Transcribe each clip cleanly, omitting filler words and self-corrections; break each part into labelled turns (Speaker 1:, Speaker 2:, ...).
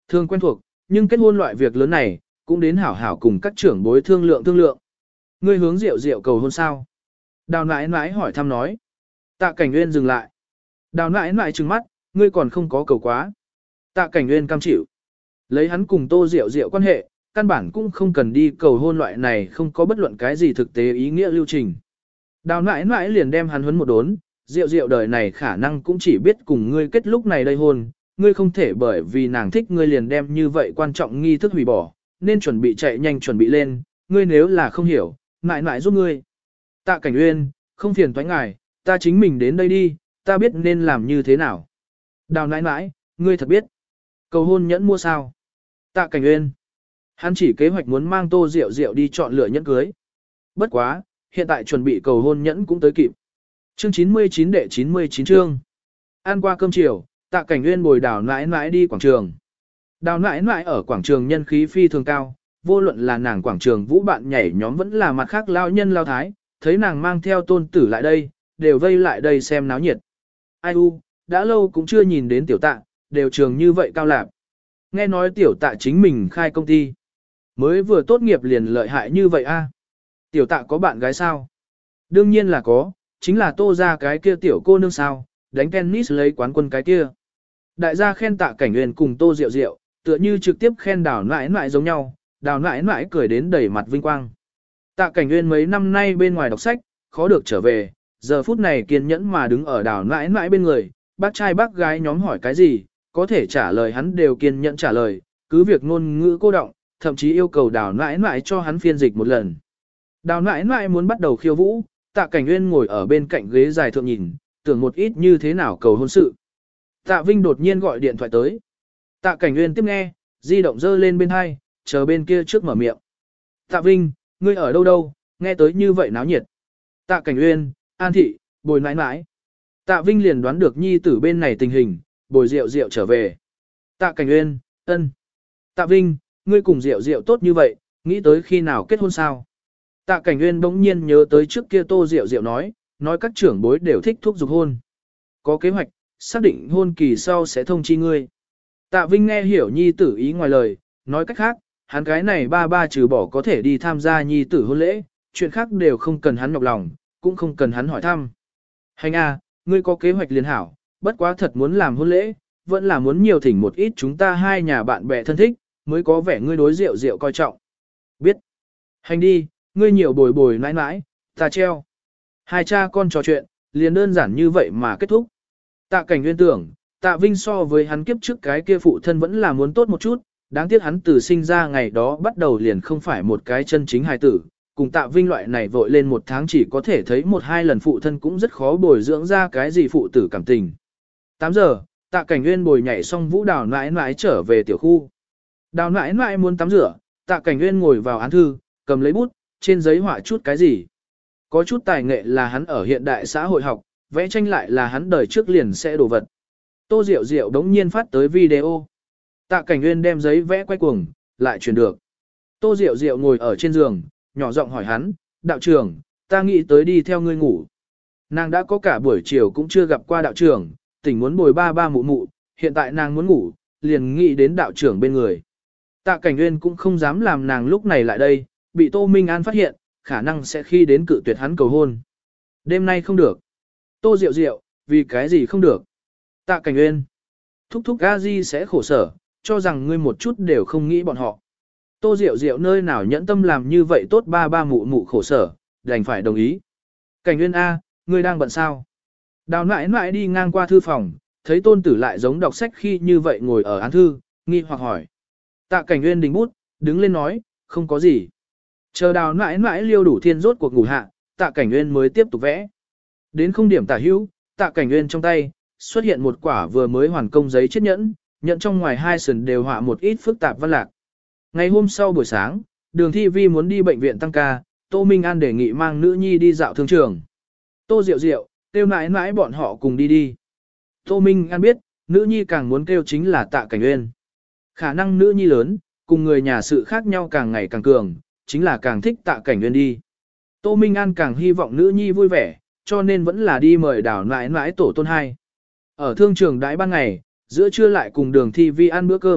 Speaker 1: Thường quen thuộc, nhưng kết hôn loại việc lớn này, cũng đến hảo hảo cùng các trưởng bối thương lượng thương lượng. Ngươi hướng Diệu Diệu cầu hôn sao? Đào nãi nãi hỏi thăm nói. Tạ Cảnh Nguyên dừng lại. Đào nãi nãi trừng mắt, ngươi còn không có cầu quá. Tạ Cảnh Nguyên cam chịu. Lấy hắn cùng Tô Diệu Diệu quan hệ, căn bản cũng không cần đi cầu hôn loại này không có bất luận cái gì thực tế ý nghĩa lưu trình. Đào nãi nãi liền đem hắn huấn một đốn, Diệu Diệu đời này khả năng cũng chỉ biết cùng ngươi kết lúc này đây hôn, ngươi không thể bởi vì nàng thích ngươi liền đem như vậy quan trọng nghi thức hủy bỏ, nên chuẩn bị chạy nhanh chuẩn bị lên, ngươi nếu là không hiểu, nãi nãi giúp ngươi. Tạ Cảnh Uyên, không phiền toái ngài, ta chính mình đến đây đi, ta biết nên làm như thế nào. Đào nãi nãi, ngươi thật biết. Cầu hôn nhẫn mua sao? Tạ Cảnh Uyên. Hắn chỉ kế hoạch muốn mang Tô Diệu Diệu đi chọn lựa nhẫn cưới. Bất quá, hiện tại chuẩn bị cầu hôn nhẫn cũng tới kịp. Chương 99 đệ 99 chương. Ăn qua cơm chiều, Tạ Cảnh Uyên bồi Đào nãi nãi đi quảng trường. Đào nãi nãi ở quảng trường nhân khí phi thường cao, vô luận là nàng quảng trường vũ bạn nhảy nhóm vẫn là mặt khác lao nhân lao thái, thấy nàng mang theo tôn tử lại đây, đều vây lại đây xem náo nhiệt. Ai u, đã lâu cũng chưa nhìn đến tiểu tạ, đều trường như vậy cao lạp. Nghe nói tiểu tạ chính mình khai công ty. Mới vừa tốt nghiệp liền lợi hại như vậy a. Tiểu tạ có bạn gái sao? Đương nhiên là có, chính là Tô ra cái kia tiểu cô nương sao, đánh tennis lấy quán quân cái kia. Đại gia khen Tạ Cảnh Uyên cùng Tô Diệu Diệu, tựa như trực tiếp khen Đào nãi nãi giống nhau, Đào nãi nãi cười đến đầy mặt vinh quang. Tạ Cảnh Uyên mấy năm nay bên ngoài đọc sách, khó được trở về, giờ phút này kiên nhẫn mà đứng ở Đào nãi nãi bên người, bác trai bác gái nhóm hỏi cái gì, có thể trả lời hắn đều kiên nhẫn trả lời, cứ việc ngôn ngữ cô động, thậm chí yêu cầu Đào nãi nãi cho hắn phiên dịch một lần. Đào nãi nãi muốn bắt đầu khiêu vũ, Tạ Cảnh Uyên ngồi ở bên cạnh ghế dài thượng nhìn, tưởng một ít như thế nào cầu hôn sự. Tạ Vinh đột nhiên gọi điện thoại tới. Tạ Cảnh Uyên tiếp nghe, di động dơ lên bên hai, chờ bên kia trước mở miệng. Tạ Vinh, ngươi ở đâu đâu, nghe tới như vậy náo nhiệt. Tạ Cảnh Uyên, An Thị, bồi nãi nãi. Tạ Vinh liền đoán được nhi tử bên này tình hình, bồi Diệu Diệu trở về. Tạ Cảnh Uyên, ân. Tạ Vinh, ngươi cùng Diệu Diệu tốt như vậy, nghĩ tới khi nào kết hôn sao? Tạ Cảnh Uyên bỗng nhiên nhớ tới trước kia Tô Diệu Diệu nói các trưởng bối đều thích thúc giục hôn. Có kế hoạch, xác định hôn kỳ sau sẽ thông chi ngươi. Tạ Vinh nghe hiểu nhi tử ý ngoài lời, nói cách khác, hắn cái này ba trừ bỏ có thể đi tham gia nhi tử hôn lễ, chuyện khác đều không cần hắn nhọc lòng, cũng không cần hắn hỏi thăm. Hành a, ngươi có kế hoạch liền hảo, bất quá thật muốn làm hôn lễ, vẫn là muốn nhiều thỉnh một ít chúng ta hai nhà bạn bè thân thích, mới có vẻ ngươi đối Diệu Diệu coi trọng. Biết. Hành đi, ngươi nhiều bồi bồi nãi nãi, ta treo. Hai cha con trò chuyện, liền đơn giản như vậy mà kết thúc. Tạ Cảnh Uyên tưởng, Tạ Vinh so với hắn kiếp trước cái kia phụ thân vẫn là muốn tốt một chút, đáng tiếc hắn từ sinh ra ngày đó bắt đầu liền không phải một cái chân chính hài tử, cùng Tạ Vinh loại này vội lên một tháng chỉ có thể thấy một hai lần phụ thân cũng rất khó bồi dưỡng ra cái gì phụ tử cảm tình. 8 giờ, Tạ Cảnh Uyên bồi nhảy xong vũ Đào nãi nãi trở về tiểu khu. Đào nãi nãi muốn tắm rửa, Tạ Cảnh Uyên ngồi vào án thư, cầm lấy bút, trên giấy họa chút cái gì. Có chút tài nghệ là hắn ở hiện đại xã hội học, vẽ tranh lại là hắn đời trước liền sẽ đồ vật. Tô Diệu Diệu đống nhiên phát tới video. Tạ Cảnh Uyên đem giấy vẽ quay cuồng, lại chuyển được. Tô Diệu Diệu ngồi ở trên giường, nhỏ giọng hỏi hắn, đạo trưởng, ta nghĩ tới đi theo ngươi ngủ. Nàng đã có cả buổi chiều cũng chưa gặp qua đạo trưởng, tỉnh muốn bồi ba mụ mụ, hiện tại nàng muốn ngủ, liền nghĩ đến đạo trưởng bên người. Tạ Cảnh Uyên cũng không dám làm nàng lúc này lại đây, bị Tô Minh An phát hiện, khả năng sẽ khi đến cự tuyệt hắn cầu hôn. Đêm nay không được. Tô Diệu Diệu, vì cái gì không được? Tạ Cảnh Uyên. Thúc thúc A-di sẽ khổ sở, cho rằng ngươi một chút đều không nghĩ bọn họ. Tô Diệu Diệu nơi nào nhẫn tâm làm như vậy tốt ba mụ mụ khổ sở, đành phải đồng ý. Cảnh Uyên A, ngươi đang bận sao? Đào nãi nãi đi ngang qua thư phòng, thấy tôn tử lại giống đọc sách khi như vậy ngồi ở án thư, nghi hoặc hỏi. Tạ Cảnh Uyên đình bút, đứng lên nói, không có gì. Chờ Đào nãi nãi liêu đủ thiên rốt cuộc ngủ hạ, Tạ Cảnh Uyên mới tiếp tục vẽ. Đến không điểm tả hữu, Tạ Cảnh Uyên trong tay, xuất hiện một quả vừa mới hoàn công giấy chiết nhẫn, nhẫn trong ngoài hai sườn đều họa một ít phức tạp văn lạc. Ngày hôm sau buổi sáng, Đường Thi Vi muốn đi bệnh viện tăng ca, Tô Minh An đề nghị mang nữ nhi đi dạo thương trường. Tô Diệu Diệu, kêu nãi nãi bọn họ cùng đi đi. Tô Minh An biết, nữ nhi càng muốn kêu chính là Tạ Cảnh Uyên. Khả năng nữ nhi lớn, cùng người nhà sự khác nhau càng ngày càng cường, chính là càng thích Tạ Cảnh Uyên đi. Tô Minh An càng hy vọng nữ nhi vui vẻ, cho nên vẫn là đi mời Đào nãi nãi tổ tôn hai. Ở thương trường đãi ban ngày, giữa trưa lại cùng Đường Thi Vi ăn bữa cơm,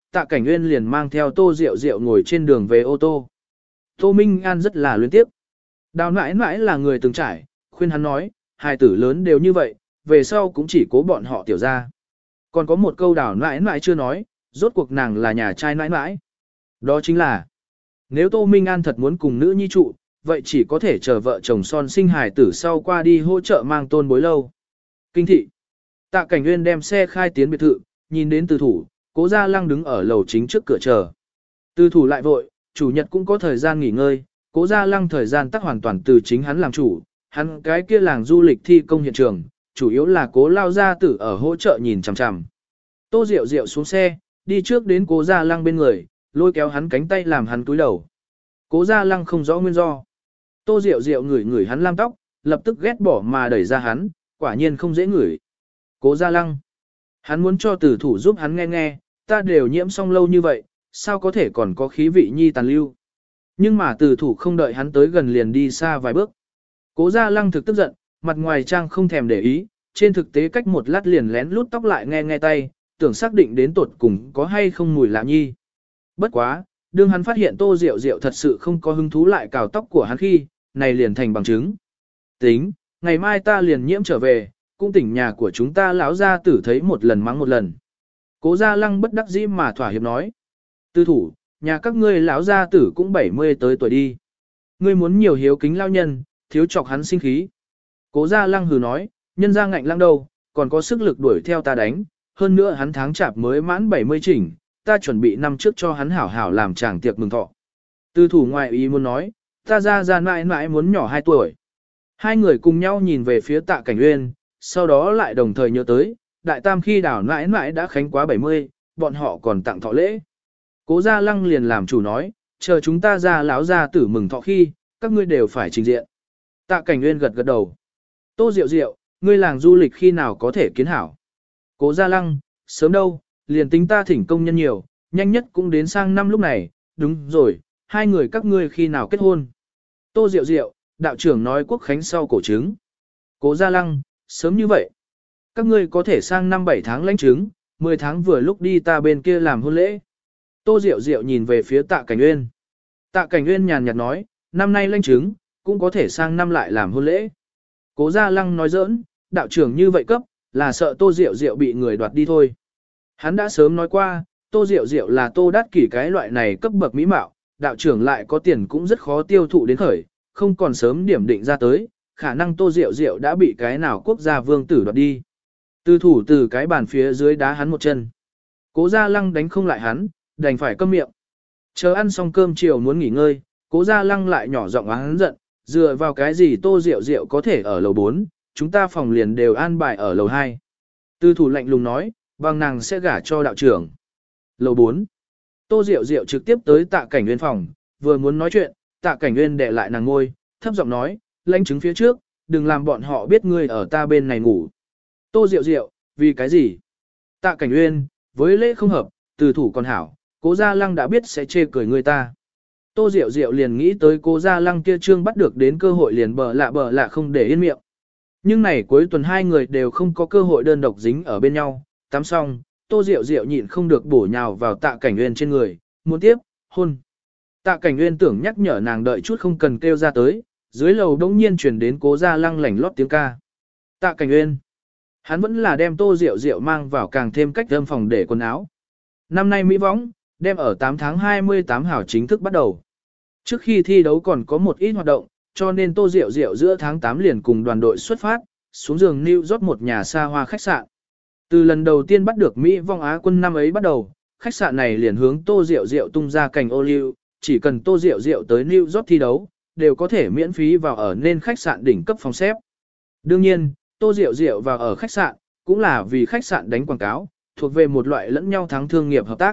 Speaker 1: Tạ Cảnh Nguyên liền mang theo Tô Diệu Diệu ngồi trên đường về ô tô. Tô Minh An rất là luyến tiếc. Đào nãi nãi là người từng trải, khuyên hắn nói, hài tử lớn đều như vậy, về sau cũng chỉ cố bọn họ tiểu ra. Còn có một câu đào nãi nãi chưa nói, rốt cuộc nàng là nhà trai nãi nãi. Đó chính là, nếu Tô Minh An thật muốn cùng nữ nhi trụ, vậy chỉ có thể chờ vợ chồng son sinh hài tử sau qua đi hỗ trợ mang tôn bối lâu. Kinh thị. Tạ Cảnh Nguyên đem xe khai tiến biệt thự, nhìn đến Từ Thủ, Cố Gia Lăng đứng ở lầu chính trước cửa chờ. Từ Thủ lại vội, chủ nhật cũng có thời gian nghỉ ngơi, Cố Gia Lăng thời gian tắc hoàn toàn từ chính hắn làm chủ, hắn cái kia làng du lịch thi công hiện trường, chủ yếu là Cố Lao Gia Tử ở hỗ trợ nhìn chằm chằm. Tô Diệu Diệu xuống xe, đi trước đến Cố Gia Lăng bên người, lôi kéo hắn cánh tay làm hắn cúi đầu. Cố Gia Lăng không rõ nguyên do. Tô Diệu Diệu ngửi ngửi hắn lam tóc, lập tức ghét bỏ mà đẩy ra hắn, quả nhiên không dễ ngửi. Cố Gia Lăng. Hắn muốn cho Từ Thủ giúp hắn nghe nghe, ta đều nhiễm xong lâu như vậy, sao có thể còn có khí vị nhi tàn lưu. Nhưng mà Từ Thủ không đợi hắn tới gần liền đi xa vài bước. Cố Gia Lăng thực tức giận, mặt ngoài trang không thèm để ý, trên thực tế cách một lát liền lén lút tóc lại nghe nghe tay, tưởng xác định đến tột cùng có hay không mùi lạ nhi. Bất quá, đương hắn phát hiện Tô Diệu Diệu thật sự không có hứng thú lại cào tóc của hắn khi, này liền thành bằng chứng. Tính, ngày mai ta liền nhiễm trở về, cũng tỉnh nhà của chúng ta lão gia tử thấy một lần mắng một lần. Cố Gia Lăng bất đắc dĩ mà thỏa hiệp nói. Từ Thủ, nhà các ngươi lão gia tử cũng 70 tới tuổi đi. Ngươi muốn nhiều hiếu kính lao nhân, thiếu chọc hắn sinh khí. Cố Gia Lăng hừ nói, nhân gia ngạnh lăng đâu, còn có sức lực đuổi theo ta đánh, hơn nữa hắn tháng chạp mới mãn 70 chỉnh, ta chuẩn bị năm trước cho hắn hảo hảo làm chàng tiệc mừng thọ. Từ Thủ ngoại ý muốn nói, ta ra mãi mãi muốn nhỏ 2 tuổi. Hai người cùng nhau nhìn về phía Tạ Cảnh Uyên, sau đó lại đồng thời nhớ tới, đại tam khi đảo mãi mãi đã khánh quá 70, bọn họ còn tặng thọ lễ. Cố Gia Lăng liền làm chủ nói, chờ chúng ta ra lão gia tử mừng thọ khi, các ngươi đều phải trình diện. Tạ Cảnh Uyên gật gật đầu. Tô Diệu Diệu, ngươi làng du lịch khi nào có thể kiến hảo? Cố Gia Lăng, sớm đâu, liền tính ta thỉnh công nhân nhiều, nhanh nhất cũng đến sang năm lúc này, đúng rồi, hai người các ngươi khi nào kết hôn? Tô Diệu Diệu, đạo trưởng nói quốc khánh sau cổ trứng. Cố Gia Lăng, sớm như vậy. Các ngươi có thể sang năm 7 tháng lãnh chứng, 10 tháng vừa lúc đi ta bên kia làm hôn lễ. Tô Diệu Diệu nhìn về phía Tạ Cảnh Uyên. Tạ Cảnh Uyên nhàn nhạt nói, năm nay lãnh chứng, cũng có thể sang năm lại làm hôn lễ. Cố Gia Lăng nói giỡn, đạo trưởng như vậy cấp, là sợ Tô Diệu Diệu bị người đoạt đi thôi. Hắn đã sớm nói qua, Tô Diệu Diệu là Tô Đát Kỷ cái loại này cấp bậc mỹ mạo, đạo trưởng lại có tiền cũng rất khó tiêu thụ đến khởi, không còn sớm điểm định ra tới, khả năng Tô Diệu Diệu đã bị cái nào quốc gia vương tử đoạt đi. Từ Thủ từ cái bàn phía dưới đá hắn một chân. Cố Gia Lăng đánh không lại hắn, đành phải câm miệng. Chờ ăn xong cơm chiều muốn nghỉ ngơi, Cố Gia Lăng lại nhỏ giọng hắn giận, dựa vào cái gì Tô Diệu Diệu có thể ở lầu 4, chúng ta phòng liền đều an bài ở lầu 2. Từ Thủ lạnh lùng nói, bằng nàng sẽ gả cho đạo trưởng. Lầu 4. Tô Diệu Diệu trực tiếp tới Tạ Cảnh Uyên phòng, vừa muốn nói chuyện, Tạ Cảnh Uyên đè lại nàng ngôi, thấp giọng nói, lãnh chứng phía trước, đừng làm bọn họ biết ngươi ở ta bên này ngủ. Tô Diệu Diệu, vì cái gì? Tạ Cảnh Uyên, với lễ không hợp, Từ Thủ còn hảo, Cố Gia Lăng đã biết sẽ chê cười người ta. Tô Diệu Diệu liền nghĩ tới Cố Gia Lăng kia trương bắt được đến cơ hội liền bờ lạ không để yên miệng. Nhưng này cuối tuần hai người đều không có cơ hội đơn độc dính ở bên nhau, tắm xong, Tô Diệu Diệu nhịn không được bổ nhào vào Tạ Cảnh Uyên trên người, muốn tiếp, hôn. Tạ Cảnh Uyên tưởng nhắc nhở nàng đợi chút không cần kêu ra tới, dưới lầu đống nhiên truyền đến Cố Gia Lăng lảnh lót tiếng ca. Tạ Cảnh Uyên. Hắn vẫn là đem Tô Diệu Diệu mang vào càng thêm cách âm phòng để quần áo. Năm nay Mỹ võng, đem ở 8 tháng 28 hảo chính thức bắt đầu. Trước khi thi đấu còn có một ít hoạt động, cho nên Tô Diệu Diệu giữa tháng 8 liền cùng đoàn đội xuất phát, xuống giường New York một nhà xa hoa khách sạn. Từ lần đầu tiên bắt được Mỹ vong Á quân năm ấy bắt đầu, khách sạn này liền hướng Tô Diệu Diệu tung ra cành ô liu, chỉ cần Tô Diệu Diệu tới New York thi đấu, đều có thể miễn phí vào ở nên khách sạn đỉnh cấp phòng xếp. Đương nhiên, Tô Diệu Diệu vào ở khách sạn, cũng là vì khách sạn đánh quảng cáo, thuộc về một loại lẫn nhau thắng thương nghiệp hợp tác.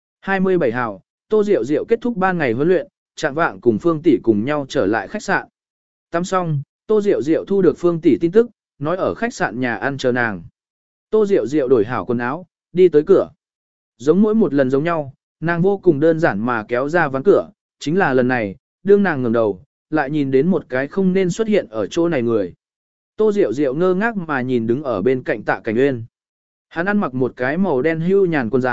Speaker 1: 27 hào, Tô Diệu Diệu kết thúc 3 ngày huấn luyện, Trạng vạng cùng Phương Tỷ cùng nhau trở lại khách sạn. Tắm xong, Tô Diệu Diệu thu được Phương Tỷ tin tức, nói ở khách sạn nhà ăn chờ nàng. Tô Diệu Diệu đổi hảo quần áo, đi tới cửa. Giống mỗi một lần giống nhau, nàng vô cùng đơn giản mà kéo ra ván cửa, chính là lần này, đương nàng ngẩng đầu, lại nhìn đến một cái không nên xuất hiện ở chỗ này người. Tô Diệu Diệu ngơ ngác mà nhìn đứng ở bên cạnh Tạ Cảnh Uyên. Hắn ăn mặc một cái màu đen hưu nhàn quần dài,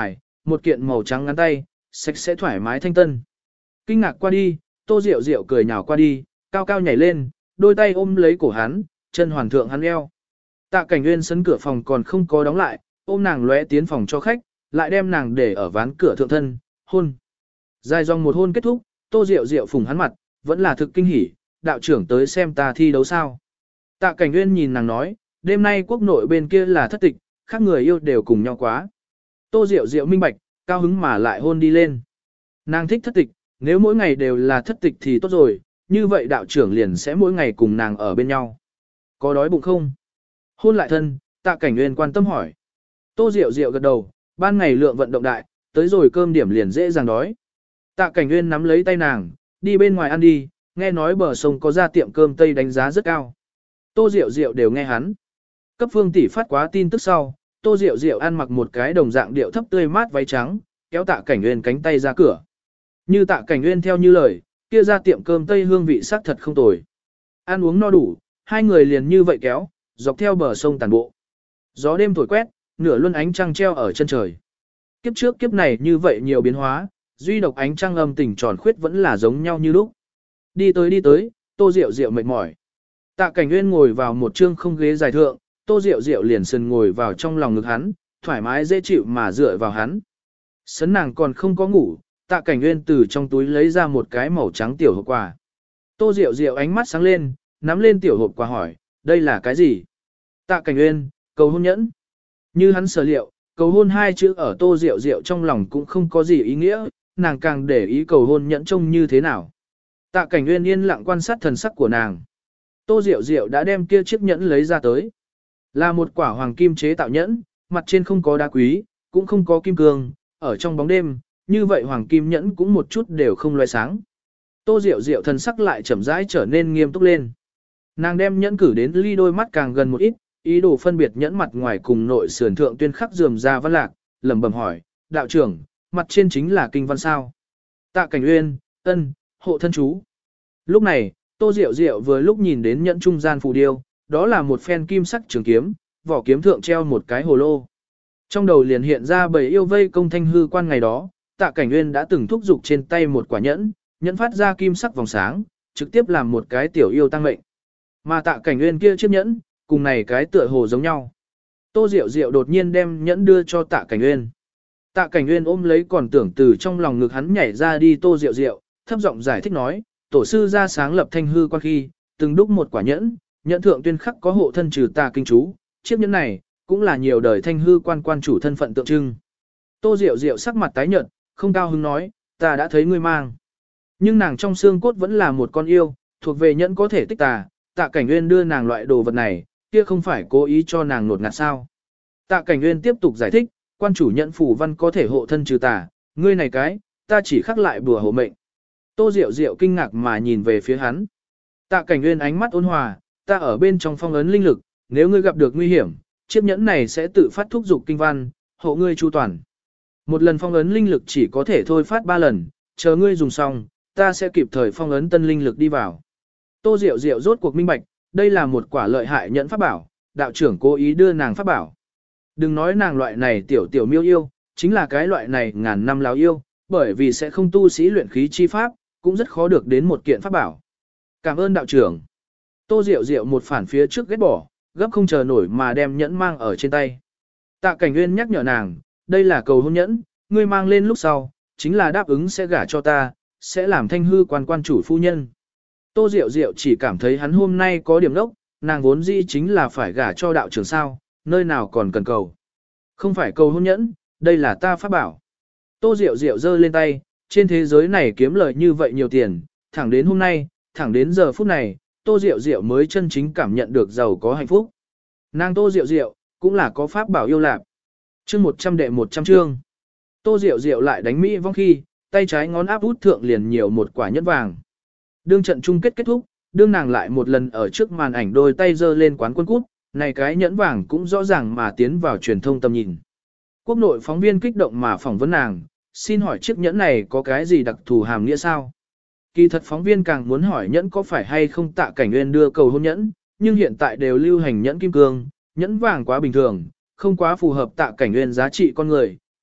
Speaker 1: một kiện màu trắng ngắn tay, sạch sẽ thoải mái thanh tân. Kinh ngạc qua đi, Tô Diệu Diệu cười nhào qua đi, cao cao nhảy lên, đôi tay ôm lấy cổ hắn, chân hoàn thượng hắn eo. Tạ Cảnh Nguyên sấn cửa phòng còn không có đóng lại, ôm nàng lóe tiến phòng cho khách, lại đem nàng để ở ván cửa thượng thân, hôn. Dài dòng một hôn kết thúc, Tô Diệu Diệu phùng hắn mặt, vẫn là thực kinh hỉ, đạo trưởng tới xem ta thi đấu sao. Tạ Cảnh Nguyên nhìn nàng nói, đêm nay quốc nội bên kia là thất tịch, khác người yêu đều cùng nhau quá. Tô Diệu Diệu minh bạch, cao hứng mà lại hôn đi lên. Nàng thích thất tịch, nếu mỗi ngày đều là thất tịch thì tốt rồi, như vậy đạo trưởng liền sẽ mỗi ngày cùng nàng ở bên nhau. Có đói bụng không? Hôn lại thân, Tạ Cảnh Nguyên quan tâm hỏi. Tô Diệu Diệu gật đầu, ban ngày lượng vận động đại, tới rồi cơm điểm liền dễ dàng đói. Tạ Cảnh Nguyên nắm lấy tay nàng, đi bên ngoài ăn đi, nghe nói bờ sông có ra tiệm cơm Tây đánh giá rất cao. Tô Diệu Diệu đều nghe hắn. Cấp Phương tỷ phát quá tin tức sau, Tô Diệu Diệu ăn mặc một cái đồng dạng điệu thấp tươi mát váy trắng, kéo Tạ Cảnh Nguyên cánh tay ra cửa. Như Tạ Cảnh Nguyên theo như lời, kia ra tiệm cơm Tây hương vị sắc thật không tồi. Ăn uống no đủ, hai người liền như vậy kéo, dọc theo bờ sông tàn bộ. Gió đêm thổi quét, nửa luân ánh trăng treo ở chân trời. Kiếp trước kiếp này như vậy nhiều biến hóa, duy độc ánh trăng âm tình tròn khuyết vẫn là giống nhau như lúc. Đi tới, Tô Diệu Diệu mệt mỏi. Tạ Cảnh Nguyên ngồi vào một chương không ghế dài thượng, Tô Diệu Diệu liền sần ngồi vào trong lòng ngực hắn, thoải mái dễ chịu mà dựa vào hắn. Sấn nàng còn không có ngủ, Tạ Cảnh Nguyên từ trong túi lấy ra một cái màu trắng tiểu hộp quà. Tô Diệu Diệu ánh mắt sáng lên, nắm lên tiểu hộp quà hỏi, đây là cái gì? Tạ Cảnh Nguyên, cầu hôn nhẫn. Như hắn sở liệu, cầu hôn hai chữ ở Tô Diệu Diệu trong lòng cũng không có gì ý nghĩa, nàng càng để ý cầu hôn nhẫn trông như thế nào. Tạ Cảnh Nguyên yên lặng quan sát thần sắc của nàng. Tô Diệu Diệu đã đem kia chiếc nhẫn lấy ra tới. Là một quả hoàng kim chế tạo nhẫn, mặt trên không có đá quý, cũng không có kim cương, ở trong bóng đêm, như vậy hoàng kim nhẫn cũng một chút đều không loe sáng. Tô Diệu Diệu thần sắc lại chậm rãi trở nên nghiêm túc lên. Nàng đem nhẫn cử đến ly đôi mắt càng gần một ít, ý đồ phân biệt nhẫn mặt ngoài cùng nội sườn thượng tuyên khắc rườm ra văn lạc, lẩm bẩm hỏi, đạo trưởng, mặt trên chính là kinh văn sao? Tạ Cảnh Uyên, ân, hộ thân chú. Lúc này, Tô Diệu Diệu vừa lúc nhìn đến nhẫn trung gian phù điêu, đó là một phen kim sắc trường kiếm, vỏ kiếm thượng treo một cái hồ lô. Trong đầu liền hiện ra bầy yêu vây công Thanh Hư Quan ngày đó, Tạ Cảnh Uyên đã từng thúc giục trên tay một quả nhẫn, nhẫn phát ra kim sắc vòng sáng, trực tiếp làm một cái tiểu yêu tăng mệnh. Mà Tạ Cảnh Uyên kia chiếc nhẫn, cùng này cái tựa hồ giống nhau. Tô Diệu Diệu đột nhiên đem nhẫn đưa cho Tạ Cảnh Uyên. Tạ Cảnh Uyên ôm lấy còn tưởng từ trong lòng ngực hắn nhảy ra đi Tô Diệu Diệu, thấp giọng giải thích nói, tổ sư ra sáng lập Thanh Hư Quan khi, từng đúc một quả nhẫn, nhẫn thượng tuyên khắc có hộ thân trừ tà kinh chú, chiếc nhẫn này cũng là nhiều đời Thanh Hư Quan quan chủ thân phận tượng trưng. Tô Diệu Diệu sắc mặt tái nhợt, không cao hứng nói, ta đã thấy ngươi mang. Nhưng nàng trong xương cốt vẫn là một con yêu, thuộc về nhẫn có thể tích tà, Tạ Cảnh Uyên đưa nàng loại đồ vật này, kia không phải cố ý cho nàng nột ngạt sao. Tạ Cảnh Uyên tiếp tục giải thích, quan chủ nhẫn phủ văn có thể hộ thân trừ tà, ngươi này cái, ta chỉ khắc lại bùa hộ mệnh. Tô Diệu Diệu kinh ngạc mà nhìn về phía hắn. Tạ Cảnh Uyên ánh mắt ôn hòa, ta ở bên trong phong ấn linh lực, nếu ngươi gặp được nguy hiểm, chiếc nhẫn này sẽ tự phát thúc dục kinh văn, hộ ngươi chu toàn. Một lần phong ấn linh lực chỉ có thể thôi phát 3 lần, chờ ngươi dùng xong, ta sẽ kịp thời phong ấn tân linh lực đi vào. Tô Diệu Diệu rốt cuộc minh bạch, đây là một quả lợi hại nhẫn pháp bảo, đạo trưởng cố ý đưa nàng pháp bảo. Đừng nói nàng loại này tiểu miêu yêu, chính là cái loại này ngàn năm láo yêu, bởi vì sẽ không tu sĩ luyện khí chi pháp, cũng rất khó được đến một kiện pháp bảo. Cảm ơn đạo trưởng. Tô Diệu Diệu một phản phía trước ghét bỏ, gấp không chờ nổi mà đem nhẫn mang ở trên tay. Tạ Cảnh Uyên nhắc nhở nàng, đây là cầu hôn nhẫn, ngươi mang lên lúc sau, chính là đáp ứng sẽ gả cho ta, sẽ làm Thanh Hư Quan quan chủ phu nhân. Tô Diệu Diệu chỉ cảm thấy hắn hôm nay có điểm đốc, nàng vốn dĩ chính là phải gả cho đạo trưởng sao, nơi nào còn cần cầu. Không phải cầu hôn nhẫn, đây là ta pháp bảo. Tô Diệu Diệu giơ lên tay, trên thế giới này kiếm lời như vậy nhiều tiền, thẳng đến hôm nay, thẳng đến giờ phút này, Tô Diệu Diệu mới chân chính cảm nhận được giàu có hạnh phúc. Nàng Tô Diệu Diệu, cũng là có pháp bảo yêu lạc. Chương 100 đệ 100 chương. Tô Diệu Diệu lại đánh Mỹ vong khi, tay trái ngón áp út thượng liền nhiều một quả nhẫn vàng. Đương trận chung kết kết thúc, đương nàng lại một lần ở trước màn ảnh đôi tay giơ lên quán quân cút, này cái nhẫn vàng cũng rõ ràng mà tiến vào truyền thông tầm nhìn. Quốc nội phóng viên kích động mà phỏng vấn nàng, xin hỏi chiếc nhẫn này có cái gì đặc thù hàm nghĩa sao? Kỳ thật phóng viên càng muốn hỏi nhẫn có phải hay không Tạ Cảnh Uyên đưa cầu hôn nhẫn, nhưng hiện tại đều lưu hành nhẫn kim cương, nhẫn vàng quá bình thường, không quá phù hợp Tạ Cảnh Uyên giá trị con người,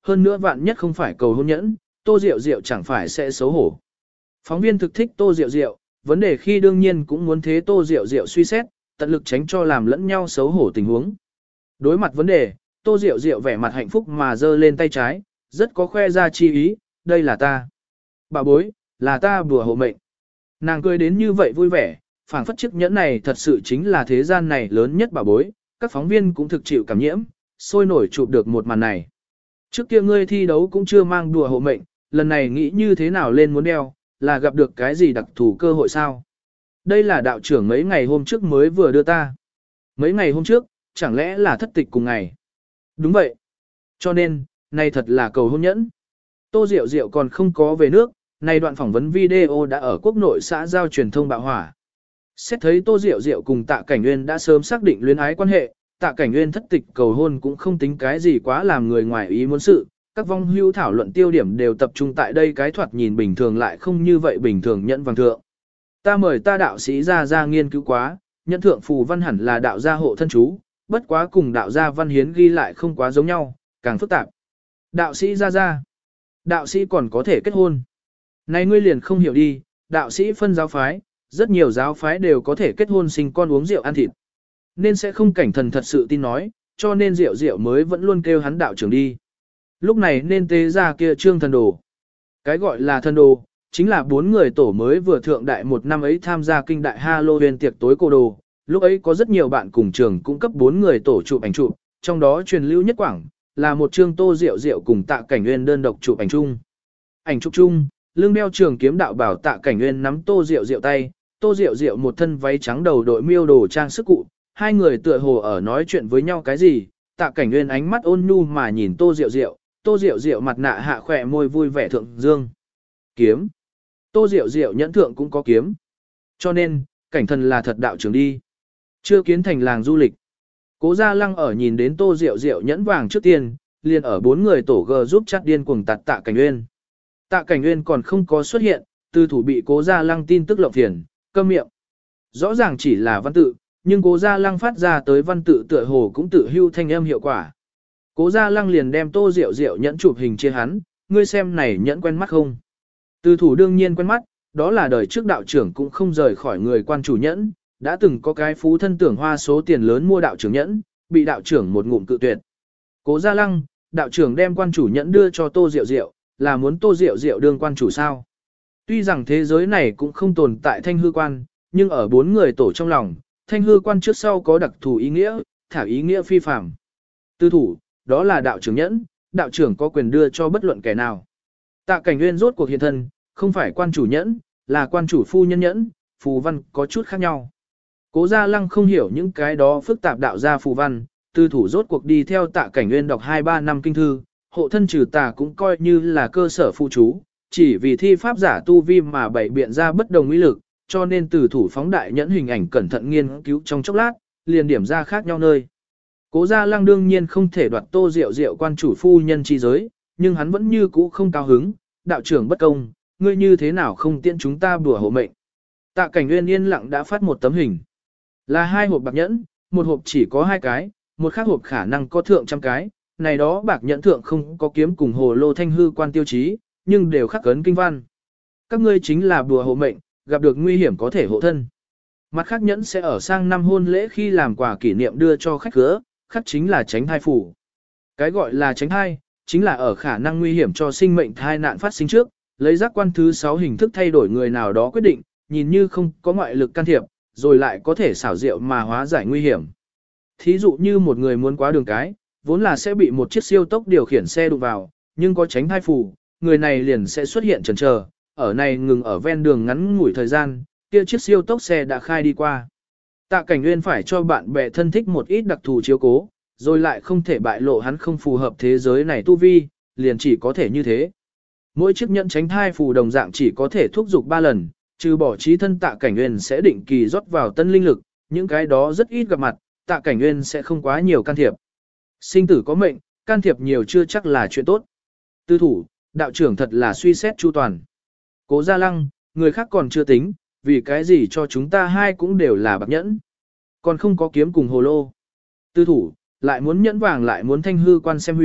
Speaker 1: hơn nữa vạn nhất không phải cầu hôn nhẫn, Tô Diệu Diệu chẳng phải sẽ xấu hổ. Phóng viên thực thích Tô Diệu Diệu, vấn đề khi đương nhiên cũng muốn thế Tô Diệu Diệu suy xét, tận lực tránh cho làm lẫn nhau xấu hổ tình huống. Đối mặt vấn đề, Tô Diệu Diệu vẻ mặt hạnh phúc mà giơ lên tay trái, rất có khoe ra chi ý, đây là ta. Bà bối, là ta bùa hộ mệnh. Nàng cười đến như vậy vui vẻ, phảng phất chiếc nhẫn này thật sự chính là thế gian này lớn nhất bà bối, các phóng viên cũng thực chịu cảm nhiễm, sôi nổi chụp được một màn này. Trước kia ngươi thi đấu cũng chưa mang đùa hộ mệnh, lần này nghĩ như thế nào lên muốn đeo, là gặp được cái gì đặc thù cơ hội sao? Đây là đạo trưởng mấy ngày hôm trước mới vừa đưa ta. Mấy ngày hôm trước, chẳng lẽ là thất tịch cùng ngày? Đúng vậy. Cho nên, này thật là cầu hôn nhẫn. Tô Diệu Diệu còn không có về nước, này đoạn phỏng vấn video đã ở quốc nội xã giao truyền thông bạo hỏa. Xét thấy Tô Diệu Diệu cùng Tạ Cảnh Nguyên đã sớm xác định luyến ái quan hệ, Tạ Cảnh Nguyên thất tịch cầu hôn cũng không tính cái gì quá làm người ngoài ý muốn sự, các vong hưu thảo luận tiêu điểm đều tập trung tại đây cái thoạt nhìn bình thường lại không như vậy bình thường nhẫn vàng thượng. Ta mời ta đạo sĩ ra nghiên cứu quá, nhẫn thượng phù văn hẳn là đạo gia hộ thân chú, bất quá cùng đạo gia văn hiến ghi lại không quá giống nhau, càng phức tạp. Đạo sĩ ra, đạo sĩ còn có thể kết hôn. Này ngươi liền không hiểu đi, đạo sĩ phân giáo phái, rất nhiều giáo phái đều có thể kết hôn sinh con uống rượu ăn thịt. Nên sẽ không cảnh thần thật sự tin nói, cho nên Diệu Diệu mới vẫn luôn kêu hắn đạo trưởng đi. Lúc này nên tế ra kia trương thần đồ. Cái gọi là thần đồ, chính là 4 người tổ mới vừa thượng đại một năm ấy tham gia kinh đại Halloween tiệc tối cô đồ. Lúc ấy có rất nhiều bạn cùng trường cung cấp 4 người tổ chụp ảnh chụp, trong đó truyền lưu nhất quảng, là một trương Tô Diệu Diệu cùng Tạ Cảnh Nguyên đơn độc chụp ảnh chung. Ảnh chụp chung, lưng đeo trường kiếm đạo bảo Tạ Cảnh Nguyên nắm Tô Diệu Diệu tay, Tô Diệu Diệu một thân váy trắng đầu đội miêu đồ trang sức cụ, hai người tựa hồ ở nói chuyện với nhau cái gì, Tạ Cảnh Nguyên ánh mắt ôn nhu mà nhìn Tô Diệu Diệu, Tô Diệu Diệu mặt nạ hạ khỏe môi vui vẻ thượng dương. Kiếm. Tô Diệu Diệu nhẫn thượng cũng có kiếm. Cho nên, cảnh thần là thật đạo trưởng đi. Chưa kiến thành làng du lịch. Cố Gia Lăng ở nhìn đến Tô Diệu Diệu nhẫn vàng trước tiên, liền ở 4 người tổ G giúp chắt điên cuồng tạt Tạ Cảnh Nguyên. Tạ Cảnh Nguyên còn không có xuất hiện, tư thủ bị Cố Gia Lăng tin tức lộng phiền, câm miệng. Rõ ràng chỉ là văn tự, nhưng Cố Gia Lăng phát ra tới văn tự tựa hồ cũng tự hưu thanh âm hiệu quả. Cố Gia Lăng liền đem Tô Diệu Diệu nhẫn chụp hình chia hắn, ngươi xem này nhẫn quen mắt không? Tư thủ đương nhiên quen mắt, đó là đời trước đạo trưởng cũng không rời khỏi người quan chủ nhẫn, đã từng có cái phú thân tưởng hoa số tiền lớn mua đạo trưởng nhẫn, bị đạo trưởng một ngụm cự tuyệt. Cố Gia Lăng, đạo trưởng đem quan chủ nhẫn đưa cho Tô Diệu Diệu, là muốn Tô Diệu Diệu đương quan chủ sao? Tuy rằng thế giới này cũng không tồn tại thanh hư quan, nhưng ở 4 người tổ trong lòng, thanh hư quan trước sau có đặc thù ý nghĩa, thả ý nghĩa phi phàm. Tư thủ, đó là đạo trưởng nhẫn, đạo trưởng có quyền đưa cho bất luận kẻ nào. Tạ Cảnh Nguyên rốt cuộc hiện thân, không phải quan chủ nhẫn, là quan chủ phu nhân nhẫn, phù văn có chút khác nhau. Cố Gia Lăng không hiểu những cái đó phức tạp đạo gia phù văn, tư thủ rốt cuộc đi theo Tạ Cảnh Nguyên đọc 2-3 năm kinh thư, hộ thân trừ tà cũng coi như là cơ sở phụ chú, chỉ vì thi pháp giả tu vi mà bày biện ra bất đồng ý lực, cho nên từ thủ phóng đại nhẫn hình ảnh cẩn thận nghiên cứu trong chốc lát, liền điểm ra khác nhau nơi. Cố Gia Lăng đương nhiên không thể đoạt Tô Diệu Diệu quan chủ phu nhân chi giới, nhưng hắn vẫn như cũ không cao hứng, đạo trưởng bất công, ngươi như thế nào không tiện chúng ta bùa hộ mệnh. Tạ Cảnh Nguyên yên lặng đã phát một tấm hình. Là 2 hộp bạc nhẫn, một hộp chỉ có 2 cái, một khác hộp khả năng có thượng trăm cái, này đó bạc nhẫn thượng không có kiếm cùng hồ lô thanh hư quan tiêu chí, nhưng đều khắc cấn kinh văn. Các ngươi chính là bùa hộ mệnh, gặp được nguy hiểm có thể hộ thân. Mặt khác nhẫn sẽ ở sang năm hôn lễ khi làm quà kỷ niệm đưa cho khách khứa, khắc chính là tránh thai phủ. Cái gọi là tránh thai, chính là ở khả năng nguy hiểm cho sinh mệnh thai nạn phát sinh trước, lấy giác quan thứ 6 hình thức thay đổi người nào đó quyết định, nhìn như không có ngoại lực can thiệp, rồi lại có thể xảo diệu mà hóa giải nguy hiểm. Thí dụ như một người muốn qua đường cái, vốn là sẽ bị một chiếc siêu tốc điều khiển xe đụng vào, nhưng có tránh thai phủ, người này liền sẽ xuất hiện chần chờ, ở này ngừng ở ven đường ngắn ngủi thời gian, kia chiếc siêu tốc xe đã khai đi qua. Tạ Cảnh Nguyên phải cho bạn bè thân thích một ít đặc thù chiếu cố, rồi lại không thể bại lộ hắn không phù hợp thế giới này tu vi, liền chỉ có thể như thế. Mỗi chiếc nhẫn tránh thai phù đồng dạng chỉ có thể thúc giục 3 lần, trừ bỏ trí thân Tạ Cảnh Nguyên sẽ định kỳ rót vào tân linh lực, những cái đó rất ít gặp mặt, Tạ Cảnh Nguyên sẽ không quá nhiều can thiệp. Sinh tử có mệnh, can thiệp nhiều chưa chắc là chuyện tốt. Tư thủ, đạo trưởng thật là suy xét chu toàn. Cố Gia Lăng, người khác còn chưa tính, vì cái gì cho chúng ta hai cũng đều là bạc nhẫn. Còn không có kiếm cùng hồ lô. Tư thủ, lại muốn nhẫn vàng lại muốn thanh hư quan xem huy,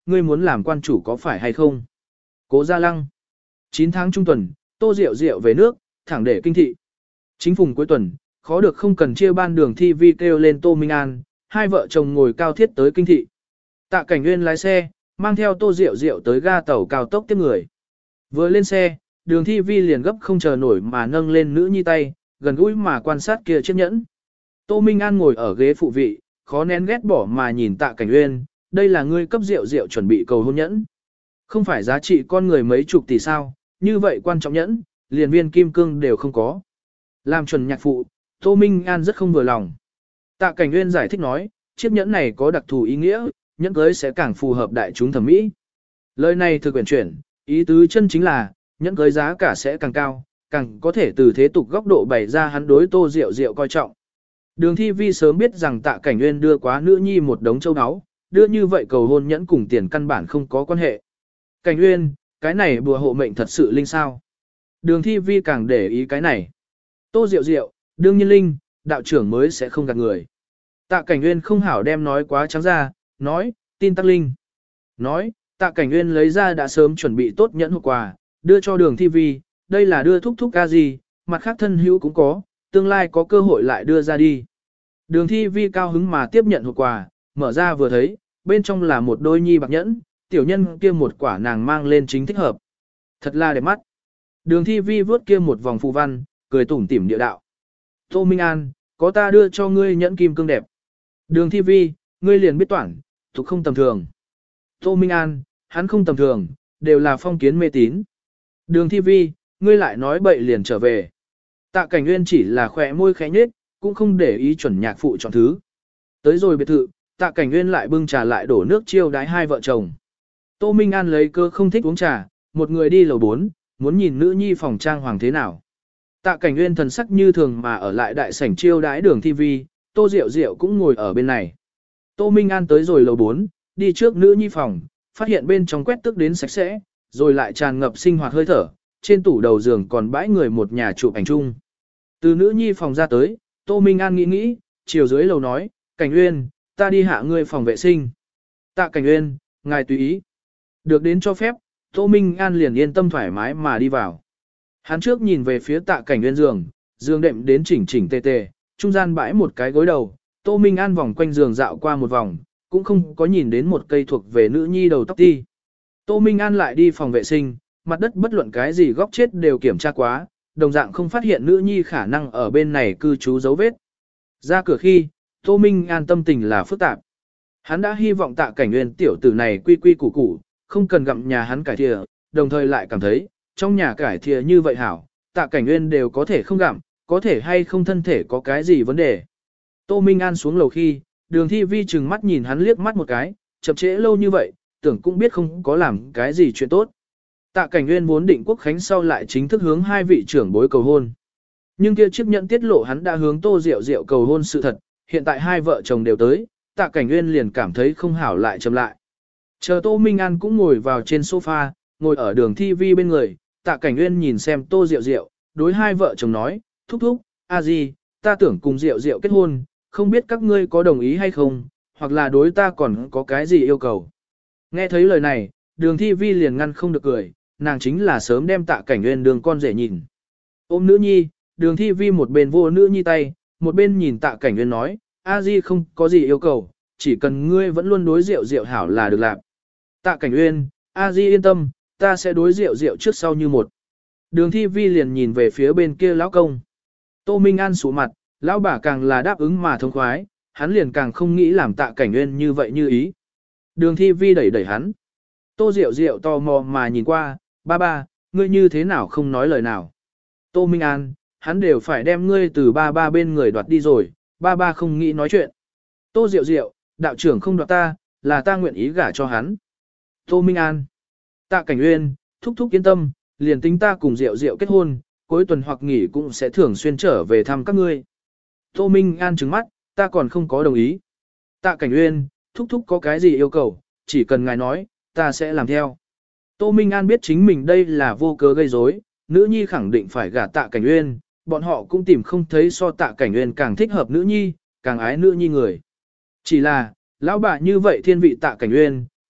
Speaker 1: ngươi muốn làm quan chủ có phải hay không? Cố Gia Lăng. 9 tháng trung tuần, Tô Diệu Diệu về nước, thẳng để kinh thị. Chính phùng cuối tuần, khó được không cần chia ban đường thi vi kêu lên Tô Minh An, hai vợ chồng ngồi cao thiết tới kinh thị. Tạ Cảnh Nguyên lái xe, mang theo Tô Diệu Diệu tới ga tàu cao tốc tiếp người. Vừa lên xe, đường thi vi liền gấp không chờ nổi mà nâng lên nữ nhi tay, gần gũi mà quan sát kia chiếc nhẫn. Tô Minh An ngồi ở ghế phụ vị, khó nén ghét bỏ mà nhìn Tạ Cảnh Nguyên, đây là ngươi cấp Diệu Diệu chuẩn bị cầu hôn nhẫn. Không phải giá trị con người mấy chục tỷ sao, như vậy quan trọng nhẫn, liền viên kim cương đều không có. Làm chuẩn nhạc phụ, Tô Minh An rất không vừa lòng. Tạ Cảnh Nguyên giải thích nói, chiếc nhẫn này có đặc thù ý nghĩa, nhẫn cưới sẽ càng phù hợp đại chúng thẩm mỹ. Lời này thực quyển chuyển, ý tứ chân chính là, nhẫn cưới giá cả sẽ càng cao, càng có thể từ thế tục góc độ bày ra hắn đối Tô Diệu Diệu coi trọng. Đường Thi Vi sớm biết rằng Tạ Cảnh Nguyên đưa quá nữ nhi một đống châu áo, đưa như vậy cầu hôn nhẫn cùng tiền căn bản không có quan hệ. Cảnh Nguyên, cái này bùa hộ mệnh thật sự linh sao? Đường Thi Vi càng để ý cái này. Tô Diệu Diệu, đương nhiên linh, đạo trưởng mới sẽ không gạt người. Tạ Cảnh Nguyên không hảo đem nói quá trắng ra, nói, tin tắc linh. Nói, Tạ Cảnh Nguyên lấy ra đã sớm chuẩn bị tốt nhẫn hộp quà, đưa cho đường Thi Vi, đây là đưa thúc thúc ca gì, mặt khác thân hữu cũng có, tương lai có cơ hội lại đưa ra đi. Đường Thi Vi cao hứng mà tiếp nhận hộp quà, mở ra vừa thấy, bên trong là một đôi nhi bạc nhẫn, tiểu nhân kia một quả nàng mang lên chính thích hợp. Thật là đẹp mắt. Đường Thi Vi vớt kia một vòng phù văn, cười tủm tỉm địa đạo. Tô Minh An, có ta đưa cho ngươi nhẫn kim cương đẹp. Đường Thi Vi, ngươi liền biết toản, thuộc không tầm thường. Tô Minh An, hắn không tầm thường, đều là phong kiến mê tín. Đường Thi Vi, ngươi lại nói bậy liền trở về. Tạ Cảnh Nguyên chỉ là khỏe môi khẽ nhếch, cũng không để ý chuẩn nhạc phụ chọn thứ. Tới rồi biệt thự, Tạ Cảnh Nguyên lại bưng trà lại đổ nước chiêu đái hai vợ chồng. Tô Minh An lấy cơ không thích uống trà, một người đi lầu 4, muốn nhìn nữ nhi phòng trang hoàng thế nào. Tạ Cảnh Nguyên thần sắc như thường mà ở lại đại sảnh chiêu đái đường thi vi, Tô Diệu Diệu cũng ngồi ở bên này. Tô Minh An tới rồi lầu 4, đi trước nữ nhi phòng, phát hiện bên trong quét tước đến sạch sẽ, rồi lại tràn ngập sinh hoạt hơi thở, trên tủ đầu giường còn bãi người một nhà chụp ảnh chung. Từ nữ nhi phòng ra tới, Tô Minh An nghĩ, chiều dưới lầu nói, Cảnh Nguyên, ta đi hạ ngươi phòng vệ sinh. Tạ Cảnh Nguyên, ngài tùy ý. Được đến cho phép, Tô Minh An liền yên tâm thoải mái mà đi vào. Hắn trước nhìn về phía Tạ Cảnh Nguyên giường đệm đến chỉnh chỉnh tề tề, trung gian bãi một cái gối đầu, Tô Minh An vòng quanh giường dạo qua một vòng, cũng không có nhìn đến một cây thuộc về nữ nhi đầu tóc ti. Tô Minh An lại đi phòng vệ sinh, mặt đất bất luận cái gì góc chết đều kiểm tra quá, đồng dạng không phát hiện nữ nhi khả năng ở bên này cư trú dấu vết. Ra cửa khi, Tô Minh An tâm tình là phức tạp. Hắn đã hy vọng Tạ Cảnh Nguyên tiểu tử này quy quy củ củ, không cần gặm nhà hắn cải thìa, đồng thời lại cảm thấy, trong nhà cải thìa như vậy hảo, Tạ Cảnh Nguyên đều có thể không gặm, có thể hay không thân thể có cái gì vấn đề. Tô Minh An xuống lầu khi, đường thi vi chừng mắt nhìn hắn liếc mắt một cái, chậm trễ lâu như vậy, tưởng cũng biết không có làm cái gì chuyện tốt. Tạ Cảnh Nguyên vốn định quốc khánh sau lại chính thức hướng hai vị trưởng bối cầu hôn. Nhưng kia chiếc nhẫn tiết lộ hắn đã hướng Tô Diệu Diệu cầu hôn sự thật, hiện tại hai vợ chồng đều tới, Tạ Cảnh Nguyên liền cảm thấy không hảo lại chậm lại. Chờ Tô Minh An cũng ngồi vào trên sofa, ngồi ở đường thi vi bên người, Tạ Cảnh Nguyên nhìn xem Tô Diệu Diệu, đối hai vợ chồng nói, thúc thúc, a gì, ta tưởng cùng Diệu Diệu kết hôn, không biết các ngươi có đồng ý hay không, hoặc là đối ta còn có cái gì yêu cầu. Nghe thấy lời này, đường thi vi liền ngăn không được cười, nàng chính là sớm đem Tạ Cảnh Nguyên đường con rể nhìn. Ôm nữ nhi, đường thi vi một bên vô nữ nhi tay, một bên nhìn Tạ Cảnh Nguyên nói, a di không có gì yêu cầu, chỉ cần ngươi vẫn luôn đối Diệu Diệu hảo là được làm. Tạ Cảnh Nguyên, a di yên tâm, ta sẽ đối Diệu Diệu trước sau như một. Đường thi vi liền nhìn về phía bên kia lão công. Tô Minh An sụ mặt, lão bà càng là đáp ứng mà thông khoái, hắn liền càng không nghĩ làm Tạ Cảnh Nguyên như vậy như ý. Đường thi vi đẩy hắn. Tô Diệu Diệu tò mò mà nhìn qua, ba, ngươi như thế nào không nói lời nào. Tô Minh An, hắn đều phải đem ngươi từ ba bên người đoạt đi rồi, ba không nghĩ nói chuyện. Tô Diệu Diệu, đạo trưởng không đoạt ta, là ta nguyện ý gả cho hắn. Tô Minh An, Tạ Cảnh Nguyên, thúc thúc yên tâm, liền tính ta cùng Diệu Diệu kết hôn, cuối tuần hoặc nghỉ cũng sẽ thường xuyên trở về thăm các ngươi. Tô Minh An trừng mắt, ta còn không có đồng ý. Tạ Cảnh Nguyên, thúc thúc có cái gì yêu cầu, chỉ cần ngài nói, ta sẽ làm theo. Tô Minh An biết chính mình đây là vô cớ gây rối, nữ nhi khẳng định phải gả Tạ Cảnh Nguyên, bọn họ cũng tìm không thấy so Tạ Cảnh Nguyên càng thích hợp nữ nhi, càng ái nữ nhi người. Chỉ là, lão bà như vậy thiên vị Tạ Cảnh Nguyên,